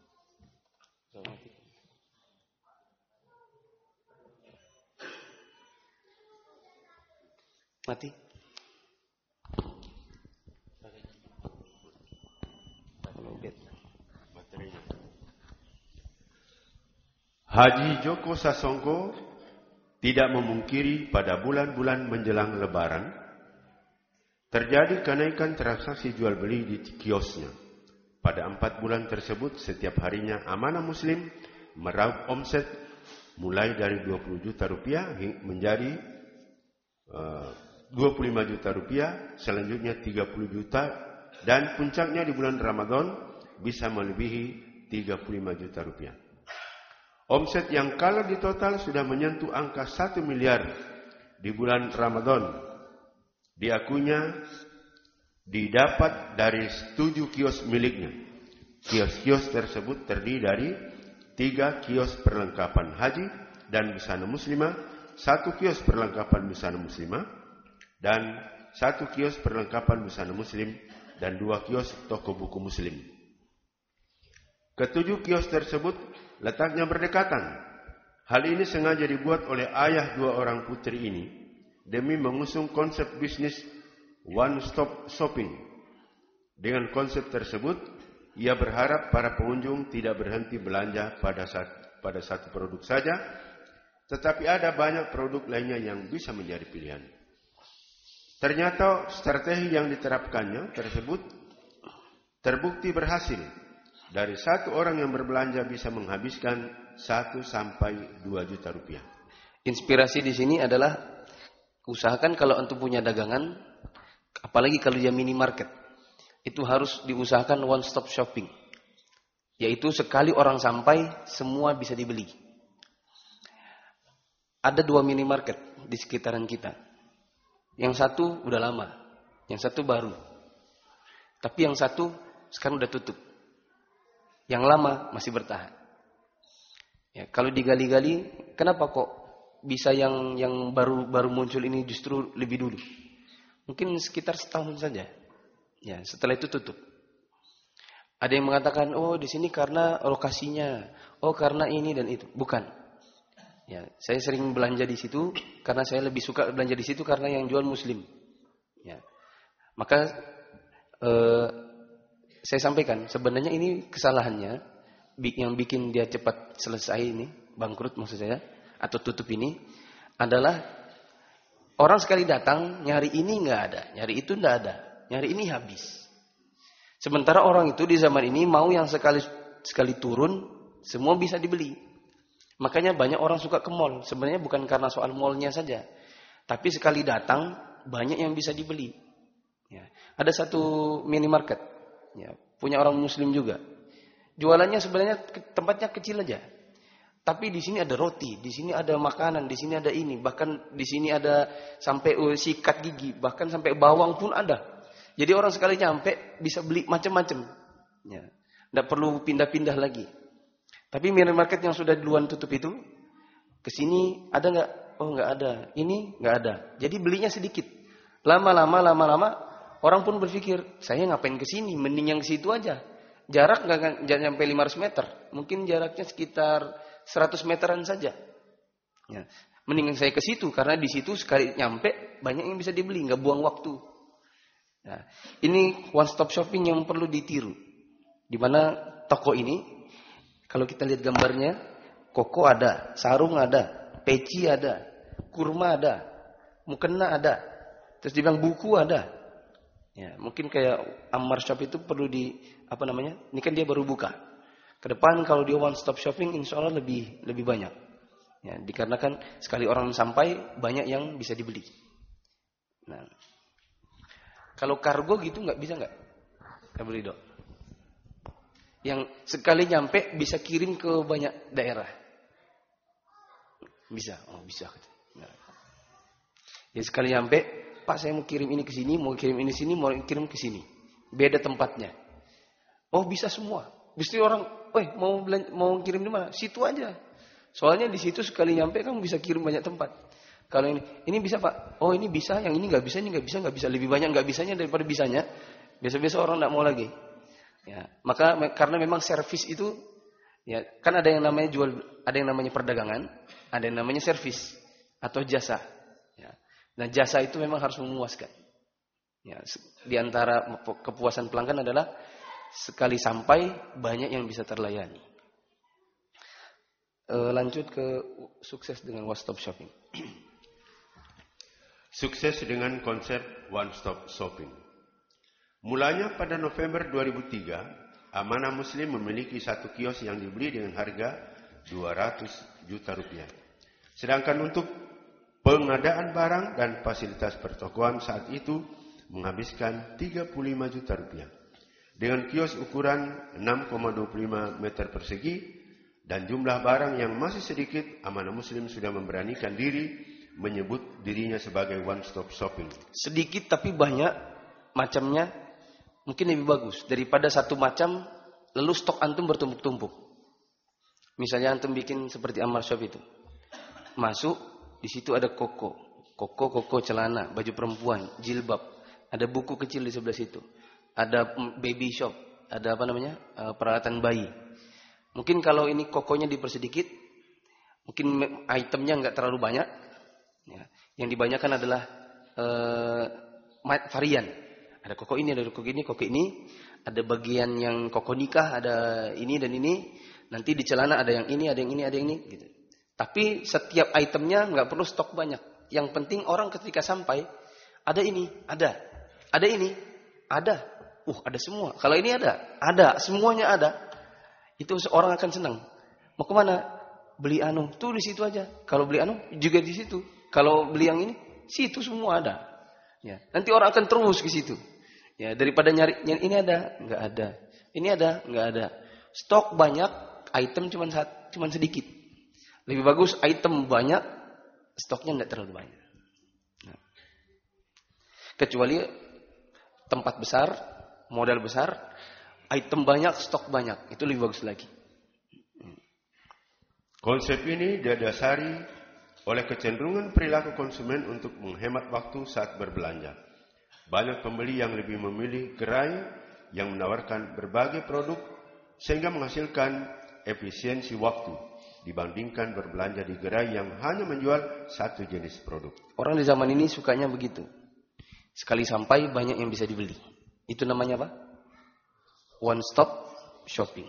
Mati. Haji Joko Sasongko tidak memungkiri pada bulan-bulan menjelang Lebaran terjadi kenaikan transaksi jual beli di kiosnya. Pada 4 bulan tersebut, setiap harinya Amanah Muslim meraup omset mulai dari 20 juta rupiah menjadi 25 juta rupiah, selanjutnya 30 juta, dan puncaknya di bulan Ramadan bisa melebihi 35 juta rupiah. Omset yang kalau di total sudah menyentuh angka 1 miliar di bulan Ramadan, diakuinya didapat dari 7 kios miliknya. Kios-kios tersebut terdiri dari 3 kios perlengkapan haji dan busana muslimah, 1 kios perlengkapan busana muslimah, dan 1 kios perlengkapan busana muslim, dan 2 kios toko buku muslim. Ketujuh kios tersebut letaknya berdekatan. Hal ini sengaja dibuat oleh ayah 2 orang putri ini demi mengusung konsep bisnis one-stop shopping. Dengan konsep tersebut, ia berharap para pengunjung tidak berhenti belanja pada satu produk saja, tetapi ada banyak produk lainnya yang bisa menjadi pilihan. Ternyata strategi yang diterapkannya tersebut terbukti berhasil. Dari 1 orang yang berbelanja bisa menghabiskan 1 sampai 2 juta rupiah. Inspirasi di sini adalah usahakan kalau antum punya dagangan, apalagi kalau dia minimarket, itu harus diusahakan one stop shopping. Yaitu sekali orang sampai, semua bisa dibeli. Ada 2 minimarket di sekitaran kita. Yang satu udah lama, yang satu baru. Tapi yang satu sekarang udah tutup. Yang lama masih bertahan. Ya, kalau digali-gali, kenapa kok bisa yang baru muncul ini justru lebih dulu? Mungkin sekitar setahun saja. Ya, setelah itu tutup. Ada yang mengatakan, oh di sini karena lokasinya, oh karena ini dan itu. Bukan. Ya, saya sering belanja di situ karena saya lebih suka belanja di situ karena yang jual Muslim. Ya, maka saya sampaikan sebenarnya ini kesalahannya yang bikin dia cepat selesai ini, bangkrut maksud saya, atau tutup ini adalah orang sekali datang nyari ini nggak ada, nyari itu nggak ada, nyari ini habis. Sementara orang itu di zaman ini mau yang sekali turun semua bisa dibeli. Makanya banyak orang suka ke mall. Sebenarnya bukan karena soal mallnya saja, tapi sekali datang banyak yang bisa dibeli. Ya. Ada satu minimarket, ya, punya orang Muslim juga. Jualannya sebenarnya tempatnya kecil aja. Tapi di sini ada roti, di sini ada makanan, di sini ada ini, bahkan di sini ada sampai sikat gigi, bahkan sampai bawang pun ada. Jadi orang sekali nyampe bisa beli macam-macam. Ya. Tidak perlu pindah-pindah lagi. Tapi minimarket yang sudah duluan tutup itu, ke sini ada nggak? Oh nggak ada. Ini nggak ada. Jadi belinya sedikit. Lama-lama orang pun berpikir, saya ngapain ke sini? Mending yang ke situ aja. Jarak nggak sampai 500 meter. Mungkin jaraknya sekitar 100 meteran saja. Ya. Mending saya ke situ karena di situ sekali nyampe banyak yang bisa dibeli, nggak buang waktu. Nah, ini one stop shopping yang perlu ditiru. Di mana toko ini, kalau kita lihat gambarnya, koko ada, sarung ada, peci ada, kurma ada, mukena ada, terus dibilang buku ada. Ya, mungkin kayak Ammar Shop itu perlu ini kan dia baru buka. Ke depan kalau dia one stop shopping, insya Allah lebih banyak. Ya, dikarenakan sekali orang sampai banyak yang bisa dibeli. Nah, kalau kargo gitu bisa nggak? Nggak beli dok. Yang sekali nyampe bisa kirim ke banyak daerah. Bisa, oh bisa. Nah. Ya sekali nyampe, Pak saya mau kirim ini ke sini, mau kirim ini sini, mau kirim ke sini. Beda tempatnya. Oh bisa semua. Bisa orang, mau kirim di mana? Situ aja. Soalnya di situ sekali nyampe kamu bisa kirim banyak tempat. Kalau ini bisa Pak. Oh ini bisa, yang ini nggak bisa, ini nggak bisa. Lebih banyak nggak bisanya daripada bisanya. Biasa-biasa orang nggak mau lagi. Ya, maka karena memang servis itu, ya kan ada yang namanya perdagangan, ada yang namanya servis atau jasa. Ya. Nah jasa itu memang harus memuaskan. Ya, di antara kepuasan pelanggan adalah sekali sampai banyak yang bisa terlayani. lanjut ke sukses dengan one stop shopping. Sukses dengan konsep one stop shopping. Mulanya pada November 2003, Amanah Muslim memiliki satu kios yang dibeli dengan harga 200 juta rupiah. Sedangkan untuk pengadaan barang dan fasilitas pertokoan saat itu menghabiskan 35 juta rupiah. Dengan kios ukuran 6,25 meter persegi dan jumlah barang yang masih sedikit, Amanah Muslim sudah memberanikan diri menyebut dirinya sebagai one stop shopping. Sedikit tapi banyak macamnya, mungkin lebih bagus daripada satu macam lalu stok antum bertumpuk-tumpuk. Misalnya antum bikin seperti Ammar Shop itu. Masuk, di situ ada koko celana, baju perempuan, jilbab, ada buku kecil di sebelah situ. Ada baby shop, ada peralatan bayi. Mungkin kalau ini kokonya dipersedikit, mungkin itemnya nggak terlalu banyak. Ya. Yang dibanyakan adalah varian. Ada koko ini, ada koko ini, ada bagian yang koko nikah, ada ini dan ini. Nanti di celana ada yang ini, ada yang ini, ada yang ini. Gitu. Tapi setiap itemnya nggak perlu stok banyak. Yang penting orang ketika sampai ada ini, ada ini, ada. Ada semua. Kalau ini ada, semuanya ada. Itu orang akan senang. Mau kemana? Beli anu, tuh di situ aja. Kalau beli anu juga di situ. Kalau beli yang ini, situ semua ada. Ya, nanti orang akan terus ke situ. Ya, daripada nyari yang ini ada, nggak ada. Ini ada, nggak ada. Stok banyak, item cuman sedikit. Lebih bagus item banyak, stoknya nggak terlalu banyak. Nah. Kecuali tempat besar, modal besar, item banyak, stok banyak, itu lebih bagus lagi. Konsep ini didasari oleh kecenderungan perilaku konsumen untuk menghemat waktu saat berbelanja. Banyak pembeli yang lebih memilih gerai yang menawarkan berbagai produk sehingga menghasilkan efisiensi waktu dibandingkan berbelanja di gerai yang hanya menjual satu jenis produk. Orang di zaman ini sukanya begitu. Sekali sampai banyak yang bisa dibeli. Itu namanya apa? One stop shopping.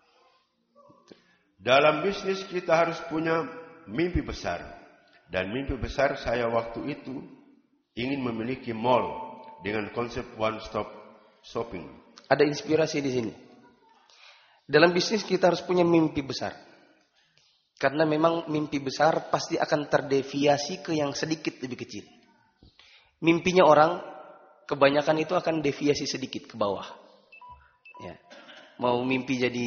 Dalam bisnis kita harus punya mimpi besar. Dan mimpi besar saya waktu itu ingin memiliki mall dengan konsep one stop shopping. Ada inspirasi di sini. Dalam bisnis kita harus punya mimpi besar. Karena memang mimpi besar pasti akan terdeviasi ke yang sedikit lebih kecil. Mimpinya orang kebanyakan itu akan deviasi sedikit ke bawah. Ya. Mau mimpi jadi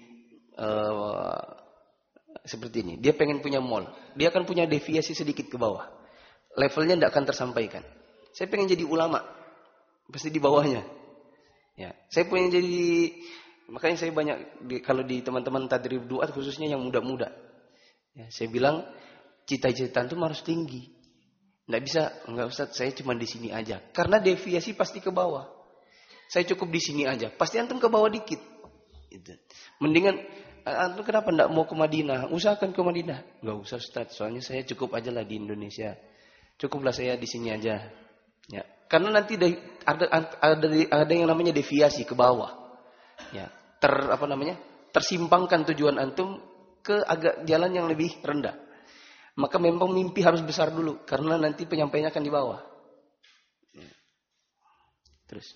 seperti ini. Dia pengen punya mall. Dia akan punya deviasi sedikit ke bawah. Levelnya tidak akan tersampaikan. Saya pengen jadi ulama. Pasti di bawahnya. Ya. Saya pengen jadi... Makanya saya banyak kalau di teman-teman tadrib duat khususnya yang muda-muda. Ya, saya bilang cita-cita itu harus tinggi. Enggak Ustaz, saya cuma di sini aja. Karena deviasi pasti ke bawah. Saya cukup di sini aja. Pasti antum ke bawah dikit. Gitu. Mendingan antum kenapa enggak mau ke Madinah? Usahakan ke Madinah. Enggak usah Ustaz, soalnya saya cukup aja lah di Indonesia. Cukuplah saya di sini aja. Ya. Karena nanti ada yang namanya deviasi ke bawah. Ya, tersimpangkan tujuan antum ke agak jalan yang lebih rendah. Maka memang mimpi harus besar dulu karena nanti penyampaiannya akan di bawah. Ya. Terus.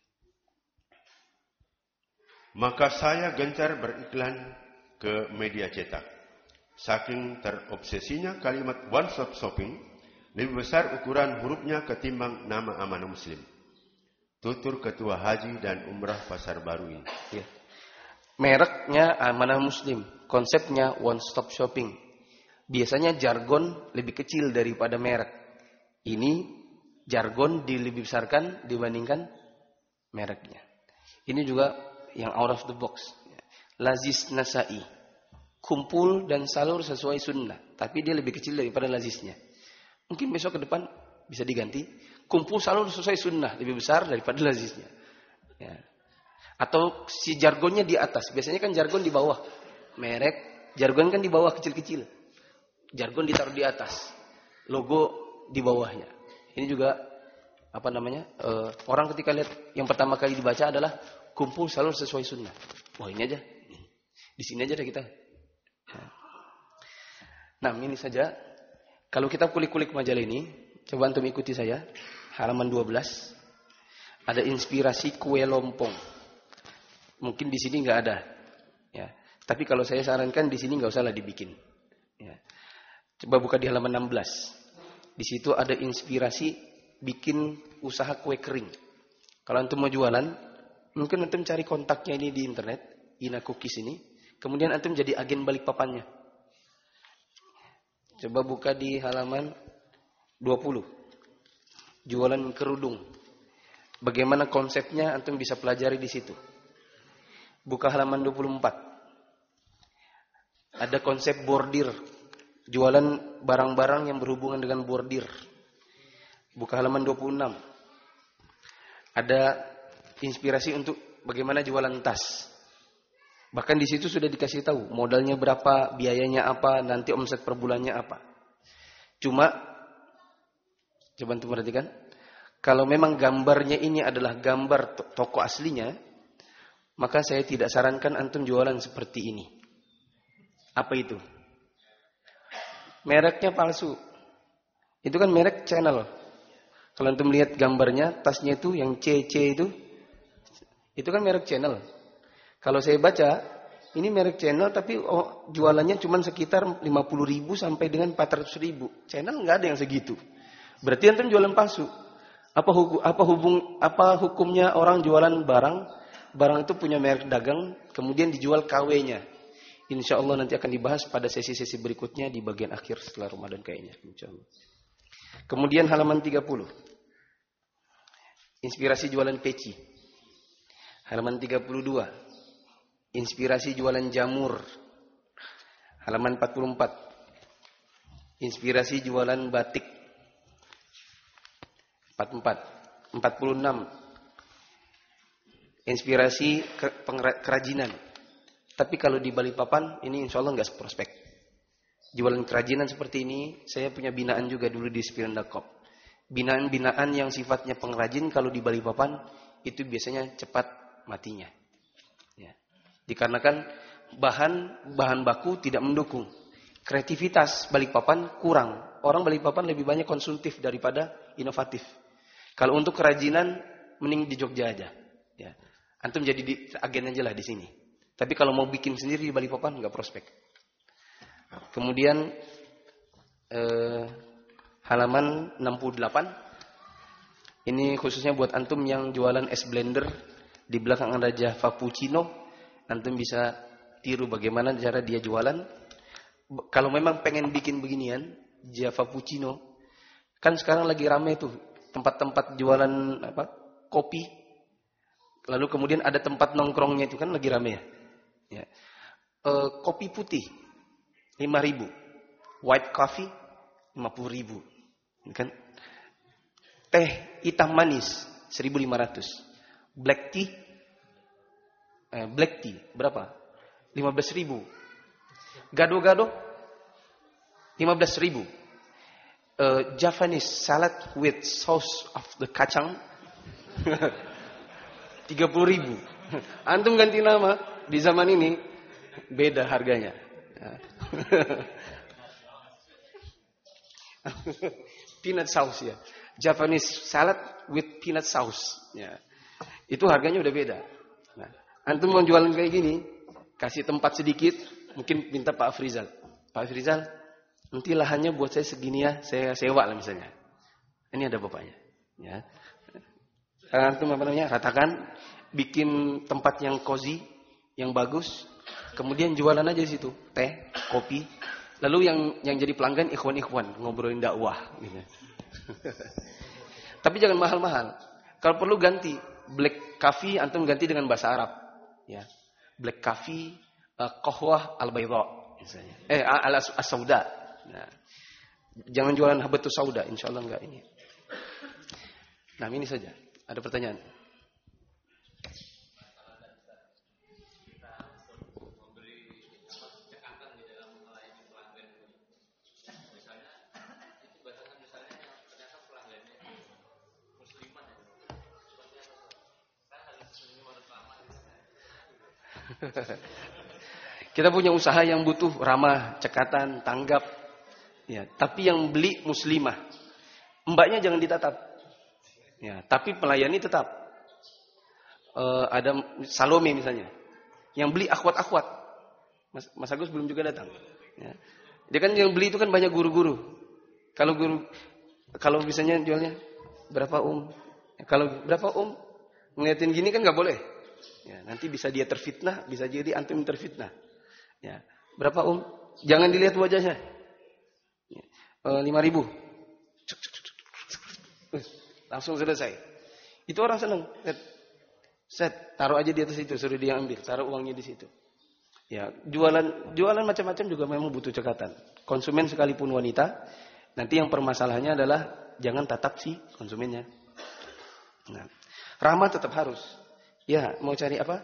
Maka saya gencar beriklan ke media cetak. Saking terobsesinya kalimat one stop shopping, lebih besar ukuran hurufnya ketimbang nama Amanah Muslim. Tutur Ketua Haji dan Umrah Pasar Baru ini. Ya. Mereknya Amanah Muslim, konsepnya one stop shopping. Biasanya jargon lebih kecil daripada merek. Ini jargon lebih besarkan dibandingkan mereknya. Ini juga yang out of the box. Lazis Nasai. Kumpul dan salur sesuai sunnah. Tapi dia lebih kecil daripada lazisnya. Mungkin besok ke depan bisa diganti. Kumpul salur sesuai sunnah. Lebih besar daripada lazisnya. Ya. Atau si jargonnya di atas. Biasanya kan jargon di bawah. Merek. Jargon kan di bawah kecil-kecil. Jargon ditaruh di atas. Logo di bawahnya. Ini juga orang ketika lihat yang pertama kali dibaca adalah kumpul salur sesuai sunnah. Wah ini aja. Di sini aja deh kita. Nah, ini saja. Kalau kita kulik-kulik majalah ini, coba antum ikuti saya. Halaman 12. Ada inspirasi kue lompong. Mungkin di sini nggak ada. Ya. Tapi kalau saya sarankan di sini nggak usah lah dibikin. Ya. Coba buka di halaman 16. Di situ ada inspirasi bikin usaha kue kering. Kalau antum mau jualan, mungkin antum cari kontaknya ini di internet, Ina Cookies ini. Kemudian antum jadi agen Balikpapannya. Coba buka di halaman 20. Jualan kerudung. Bagaimana konsepnya antum bisa pelajari di situ. Buka halaman 24. Ada konsep bordir. Jualan barang-barang yang berhubungan dengan bordir. Buka halaman 26. Ada inspirasi untuk bagaimana jualan tas. Bahkan di situ sudah dikasih tahu modalnya berapa, biayanya apa, nanti omset per bulannya apa. Cuma coba antum perhatikan, kalau memang gambarnya ini adalah gambar toko aslinya, maka saya tidak sarankan antum jualan seperti ini. Apa itu? Mereknya palsu. Itu kan merek Channel. Kalau antum lihat gambarnya, tasnya itu yang CC itu kan merek Channel. Kalau saya baca, ini merek Channel tapi jualannya cuma sekitar 50.000 sampai dengan 400.000. Channel nggak ada yang segitu. Berarti antum jualan palsu. Apa hukumnya orang jualan barang itu punya merek dagang, kemudian dijual KW-nya. Insya Allah nanti akan dibahas pada sesi-sesi berikutnya di bagian akhir setelah Ramadan kayaknya. Insya Allah. Kemudian halaman 30. Inspirasi jualan peci. Halaman 32. Inspirasi jualan jamur. Halaman 44. Inspirasi jualan batik. 46. Inspirasi kerajinan. Tapi kalau di Balikpapan ini insya Allah nggak prospek. Jualan kerajinan seperti ini, saya punya binaan juga dulu di Spirandakop. Binaan-binaan yang sifatnya pengrajin kalau di Balikpapan itu biasanya cepat matinya. Ya. Dikarenakan bahan baku tidak mendukung. Kreativitas Balikpapan kurang. Orang Balikpapan lebih banyak konsumtif daripada inovatif. Kalau untuk kerajinan, mending di Jogja aja. Ya. Antum jadi agen aja lah di sini. Tapi kalau mau bikin sendiri di Balikpapan nggak prospek. Kemudian halaman 68. Ini khususnya buat antum yang jualan es blender. Di belakang ada Java Puccino. Antum bisa tiru bagaimana cara dia jualan. Kalau memang pengen bikin beginian, Java Puccino, kan sekarang lagi rame tuh tempat-tempat jualan kopi. Lalu kemudian ada tempat nongkrongnya itu kan lagi rame ya. Ya. Kopi putih 5.000, white coffee 50.000, kan? Teh hitam manis 1.500, black tea berapa? 15.000, gado-gado 15.000, Japanese salad with sauce of the kacang 30.000. Antum ganti nama di zaman ini beda harganya. Peanut sauce ya. Japanese salad with peanut sauce. Ya. Itu harganya udah beda. Nah, antum mau jualan kayak gini, kasih tempat sedikit, mungkin minta Pak Afrizal. Pak Afrizal, nanti lahannya buat saya segini ya, saya sewa lah misalnya. Ini ada bapaknya. Ya. Antum katakan bikin tempat yang cozy, yang bagus, kemudian jualan aja di situ, teh, kopi. Lalu yang jadi pelanggan ikhwan-ikhwan ngobrolin dakwah gitu. Tapi jangan mahal-mahal. Kalau perlu ganti black coffee antum ganti dengan bahasa Arab, ya. Black coffee qahwah al-baydha misalnya. As-sauda. Nah, jangan jualan habatus sauda, insyaallah enggak ini. Nah, ini saja. Ada pertanyaan? Kita punya usaha yang butuh ramah, cekatan, tanggap. Ya, tapi yang beli muslimah. Mbaknya jangan ditatap. Ya, tapi pelayani tetap. Ada Salome misalnya. Yang beli akhwat-akhwat. Mas Agus belum juga datang. Ya. Dia kan yang beli itu kan banyak guru-guru. Kalau misalnya jualnya berapa Kalau berapa ngeliatin gini kan nggak boleh. Ya, nanti bisa dia terfitnah, bisa jadi antum terfitnah. Ya, berapa Jangan dilihat wajahnya. 5.000. Langsung selesai. Itu orang senang. Set, taruh aja di atas itu, suruh dia ambil, taruh uangnya di situ. Ya, jualan macam-macam juga memang butuh cekatan. Konsumen sekalipun wanita, nanti yang permasalahannya adalah jangan tatap si konsumennya. Nah, ramah tetap harus. Ya, mau cari apa?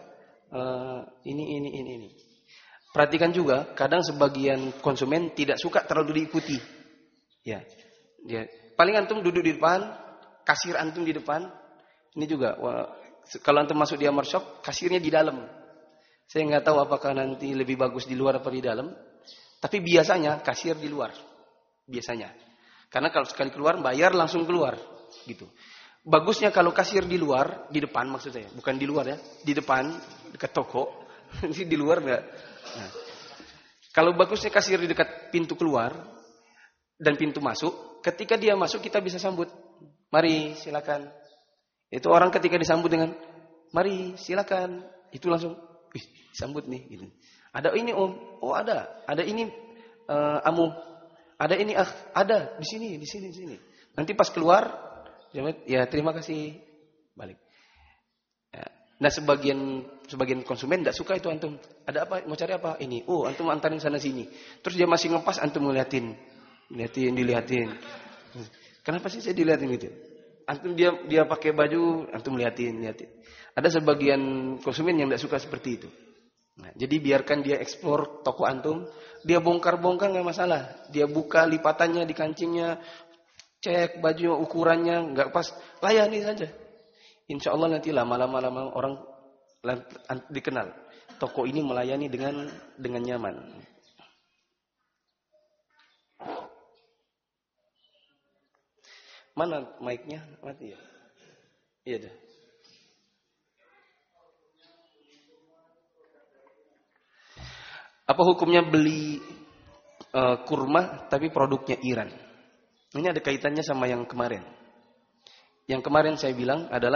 Ini. Perhatikan juga, kadang sebagian konsumen tidak suka terlalu diikuti. Ya. Paling antum duduk di depan, kasir antum di depan. Ini juga, kalau antum masuk di Amar Shop, kasirnya di dalam. Saya nggak tahu apakah nanti lebih bagus di luar atau di dalam. Tapi biasanya kasir di luar. Biasanya. Karena kalau sekali keluar, bayar langsung keluar. Gitu. Bagusnya kalau kasir di luar, di depan maksud saya. Bukan di luar ya. Di depan, dekat toko. Di luar nggak. Nah. Kalau bagusnya kasir di dekat pintu keluar dan pintu masuk. Ketika dia masuk, kita bisa sambut. Mari, silakan. Itu orang ketika disambut dengan, mari, silakan. Itu langsung, sambut nih. Gitu. Ada ini oh ada. Ada ini amu. Ada ini ada di sini. Nanti pas keluar, ya terima kasih, balik. Ya. Nah sebagian konsumen tidak suka itu antum. Ada apa? Mau cari apa? Ini. Antum antarin sana sini. Terus dia masih ngepas, antum dilihatin. Kenapa sih saya dilihatin gitu? Antum dia pakai baju, antum lihatin. Ada sebagian konsumen yang tidak suka seperti itu. Nah, jadi biarkan dia eksplor toko antum, dia bongkar-bongkar nggak masalah. Dia buka lipatannya di kancingnya, cek baju ukurannya nggak pas, layani saja. Insya Allah nanti lama-lama orang dikenal. Toko ini melayani dengan nyaman. Mana mic-nya? Mati ya? Iya dah. Apa hukumnya beli kurma tapi produknya Iran? Ini ada kaitannya sama yang kemarin. Yang kemarin saya bilang adalah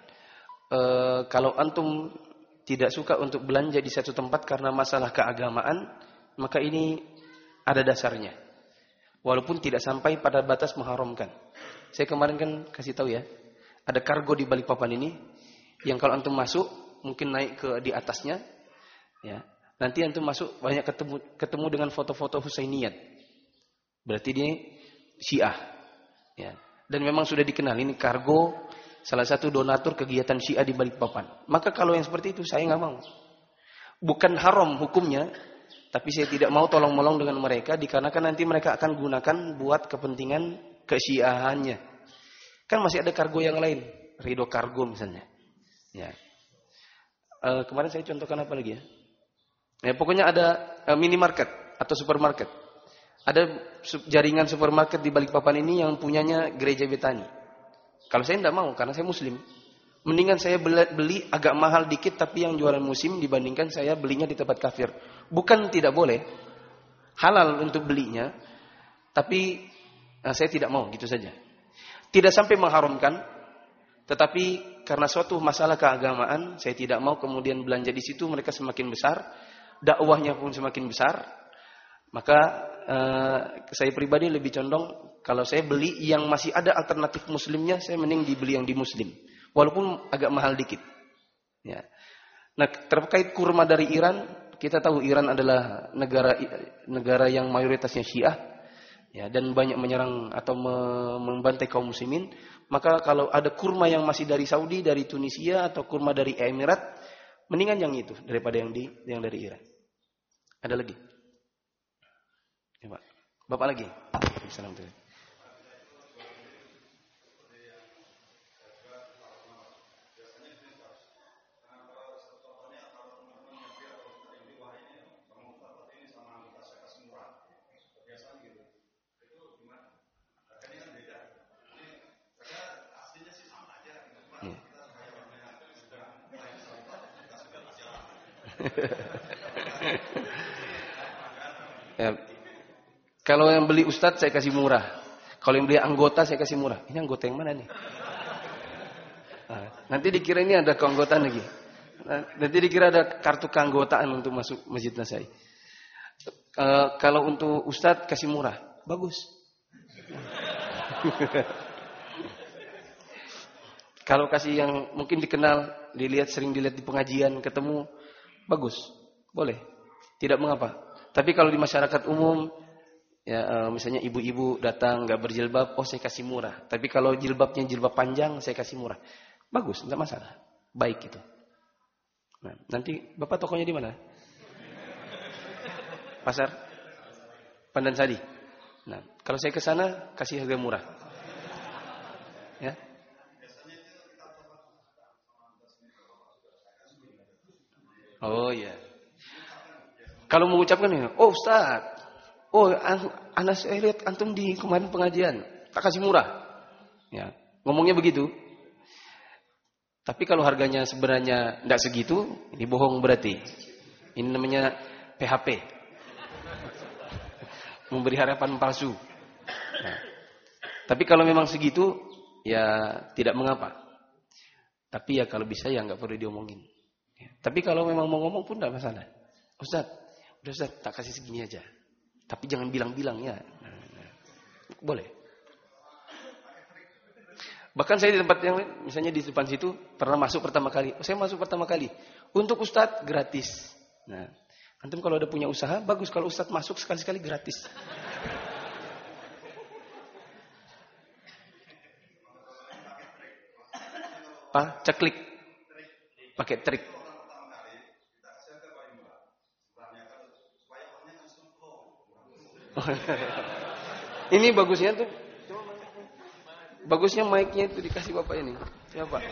kalau antum tidak suka untuk belanja di satu tempat karena masalah keagamaan, maka ini ada dasarnya. Walaupun tidak sampai pada batas mengharamkan. Saya kemarin kan kasih tahu ya, ada kargo di Balikpapan ini yang kalau antum masuk mungkin naik ke di atasnya, ya. Nanti antum masuk banyak ketemu dengan foto-foto Husainiyat. Berarti dia Syiah. Ya. Dan memang sudah dikenal ini kargo salah satu donatur kegiatan Syiah di Balikpapan. Maka kalau yang seperti itu saya nggak mau. Bukan haram hukumnya, tapi saya tidak mau tolong-molong dengan mereka dikarenakan nanti mereka akan gunakan buat kepentingan kesyiahannya. Kan masih ada kargo yang lain, Ridho Kargo misalnya. Ya. Kemarin saya contohkan apa lagi ya? Ya, pokoknya ada minimarket atau supermarket. Ada jaringan supermarket di Balikpapan ini yang punyanya Gereja Betani. Kalau saya tidak mau, karena saya Muslim. Mendingan saya beli agak mahal dikit, tapi yang jualan musim dibandingkan saya belinya di tempat kafir. Bukan tidak boleh, halal untuk belinya, tapi saya tidak mau, gitu saja. Tidak sampai mengharamkan, tetapi karena suatu masalah keagamaan, saya tidak mau kemudian belanja di situ, mereka semakin besar. Dakwahnya pun semakin besar, maka saya pribadi lebih condong kalau saya beli yang masih ada alternatif muslimnya, saya mending dibeli yang di muslim, walaupun agak mahal dikit. Ya. Nah terkait kurma dari Iran, kita tahu Iran adalah negara yang mayoritasnya Syiah, ya, dan banyak menyerang atau membantai kaum muslimin. Maka kalau ada kurma yang masih dari Saudi, dari Tunisia atau kurma dari Emirat, mendingan yang itu daripada yang dari Iran. Ada lagi? Ya, Pak. Bapak lagi? Assalamualaikum. Ya. Kalau yang beli ustadz saya kasih murah. Kalau yang beli anggota saya kasih murah. Ini anggota yang mana nih? Nah, nanti dikira ini ada keanggotaan lagi. Nanti dikira ada kartu keanggotaan untuk masuk Masjid Nasai. Kalau untuk ustadz kasih murah, bagus. Kalau kasih yang mungkin dikenal, sering dilihat di pengajian, ketemu, bagus, boleh, tidak mengapa. Tapi kalau di masyarakat umum, ya misalnya ibu-ibu datang nggak berjilbab, oh saya kasih murah. Tapi kalau jilbabnya jilbab panjang, saya kasih murah, bagus, tidak masalah, baik itu. Nah, nanti bapak tokonya di mana? Pasar Pandansari. Nah, kalau saya ke sana kasih harga murah. Ya. Oh iya. Kalau mengucapkan ini, oh Ustaz, oh anak saya lihat antum di kemarin pengajian, tak kasih murah. Ya, ngomongnya begitu. Tapi kalau harganya sebenarnya tidak segitu, ini bohong berarti. Ini namanya PHP. Memberi harapan palsu. Nah, tapi kalau memang segitu, ya tidak mengapa. Tapi ya kalau bisa ya nggak perlu diomongin. Ya. Tapi kalau memang mau ngomong pun tidak masalah. Ustaz, udah Ustaz, tak kasih segini aja. Tapi jangan bilang-bilang ya. Boleh. Bahkan saya di tempat yang lain, misalnya di depan situ, pernah masuk pertama kali. Oh, saya masuk pertama kali. Untuk Ustaz, gratis. Nah, antum kalau ada punya usaha, bagus kalau Ustaz masuk sekali-sekali gratis. Ceklik. Pakai trik. Ini bagusnya tuh. Bagusnya mic-nya itu dikasih bapak ini. Siapa?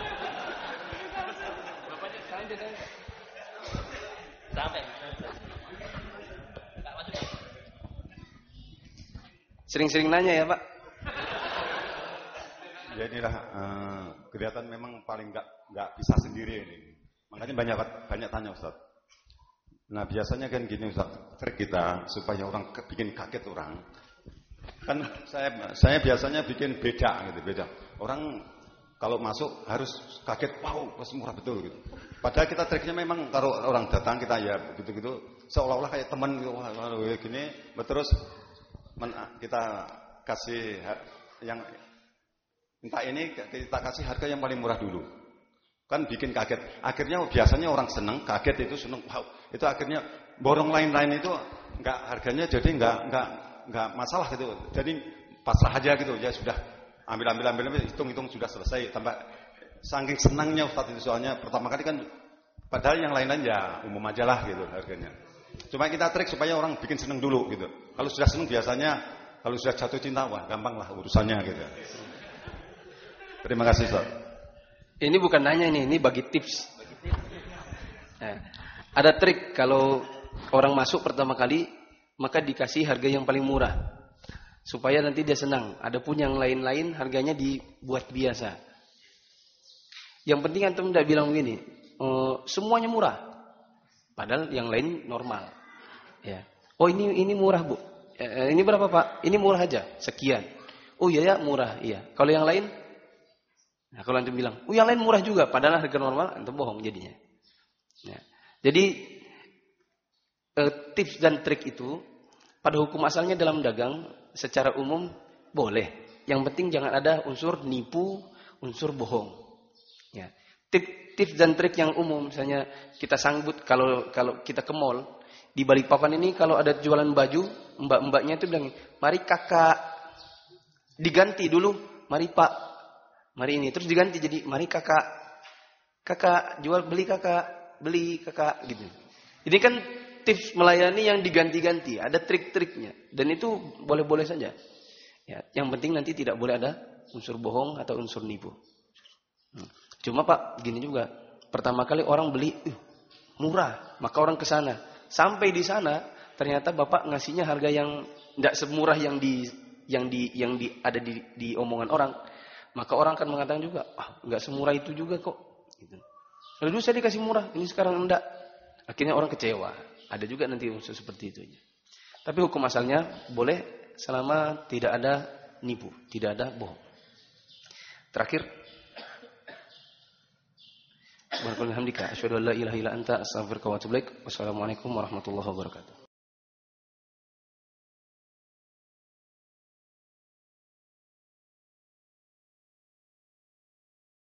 Sering-sering nanya ya Pak. Ya inilah kelihatan memang paling nggak bisa sendiri ini. Makanya banyak tanya Ustaz. Nah biasanya kan gini Ustaz, trik kita supaya orang bikin kaget orang. Kan saya biasanya bikin beda gitu, beda. Orang kalau masuk harus kaget, wow, murah betul gitu. Padahal kita triknya memang kalau orang datang kita ya gitu-gitu seolah-olah kayak teman gitu, wah gini, terus kita kasih yang entah ini kita kasih harga yang paling murah dulu. Kan bikin kaget. Akhirnya biasanya orang senang, kaget itu senang, wow. Itu akhirnya borong lain-lain itu harganya jadi enggak masalah gitu. Jadi pasrah aja gitu. Ya sudah ambil hitung sudah selesai. Tambah saking senangnya Ustaz itu soalnya pertama kali kan padahal yang lain-lain ya umum aja lah gitu harganya. Cuma kita trik supaya orang bikin senang dulu gitu. Kalau sudah senang biasanya kalau sudah jatuh cinta wah gampang lah urusannya gitu. Terima kasih Ustaz. Ini bukan nanya ini bagi tips. Nah, ada trik kalau orang masuk pertama kali maka dikasih harga yang paling murah supaya nanti dia senang. Adapun yang lain-lain harganya dibuat biasa. Yang penting antum tidak bilang begini, semuanya murah, padahal yang lain normal. Ya. Oh ini murah Bu. Ini berapa Pak? Ini murah aja, sekian. Oh iya murah, iya. Kalau yang lain? Nah, kalau antum bilang, yang lain murah juga, padahal harga normal, antum bohong jadinya. Ya. Jadi tips dan trik itu pada hukum asalnya dalam dagang secara umum boleh. Yang penting jangan ada unsur nipu, unsur bohong. Ya. Tips dan trik yang umum, misalnya kita sambut kalau kita ke mall di Balikpapan ini kalau ada jualan baju, mbak-mbaknya itu bilang, mari kakak, diganti dulu, mari pak, mari ini, terus diganti jadi mari kakak beli kakak gitu. Ini kan tips melayani yang diganti-ganti, ada trik-triknya dan itu boleh-boleh saja. Ya, yang penting nanti tidak boleh ada unsur bohong atau unsur nipu. Cuma Pak, gini juga, pertama kali orang beli murah, maka orang ke sana. Sampai di sana ternyata Bapak ngasihnya harga yang tidak semurah yang ada di omongan orang. Maka orang akan mengatakan juga, enggak semurah itu juga kok. Gitu. Lalu saya dikasih murah, ini sekarang enggak. Akhirnya orang kecewa. Ada juga nanti unsur seperti itu. Tapi hukum asalnya boleh selama tidak ada nipu, tidak ada bohong. Terakhir, Subhanakallahumma hamdika asyhadu an la ilaha illa anta astaghfiruka wa atubu ilaik. Wassalamualaikum warahmatullahi wabarakatuh.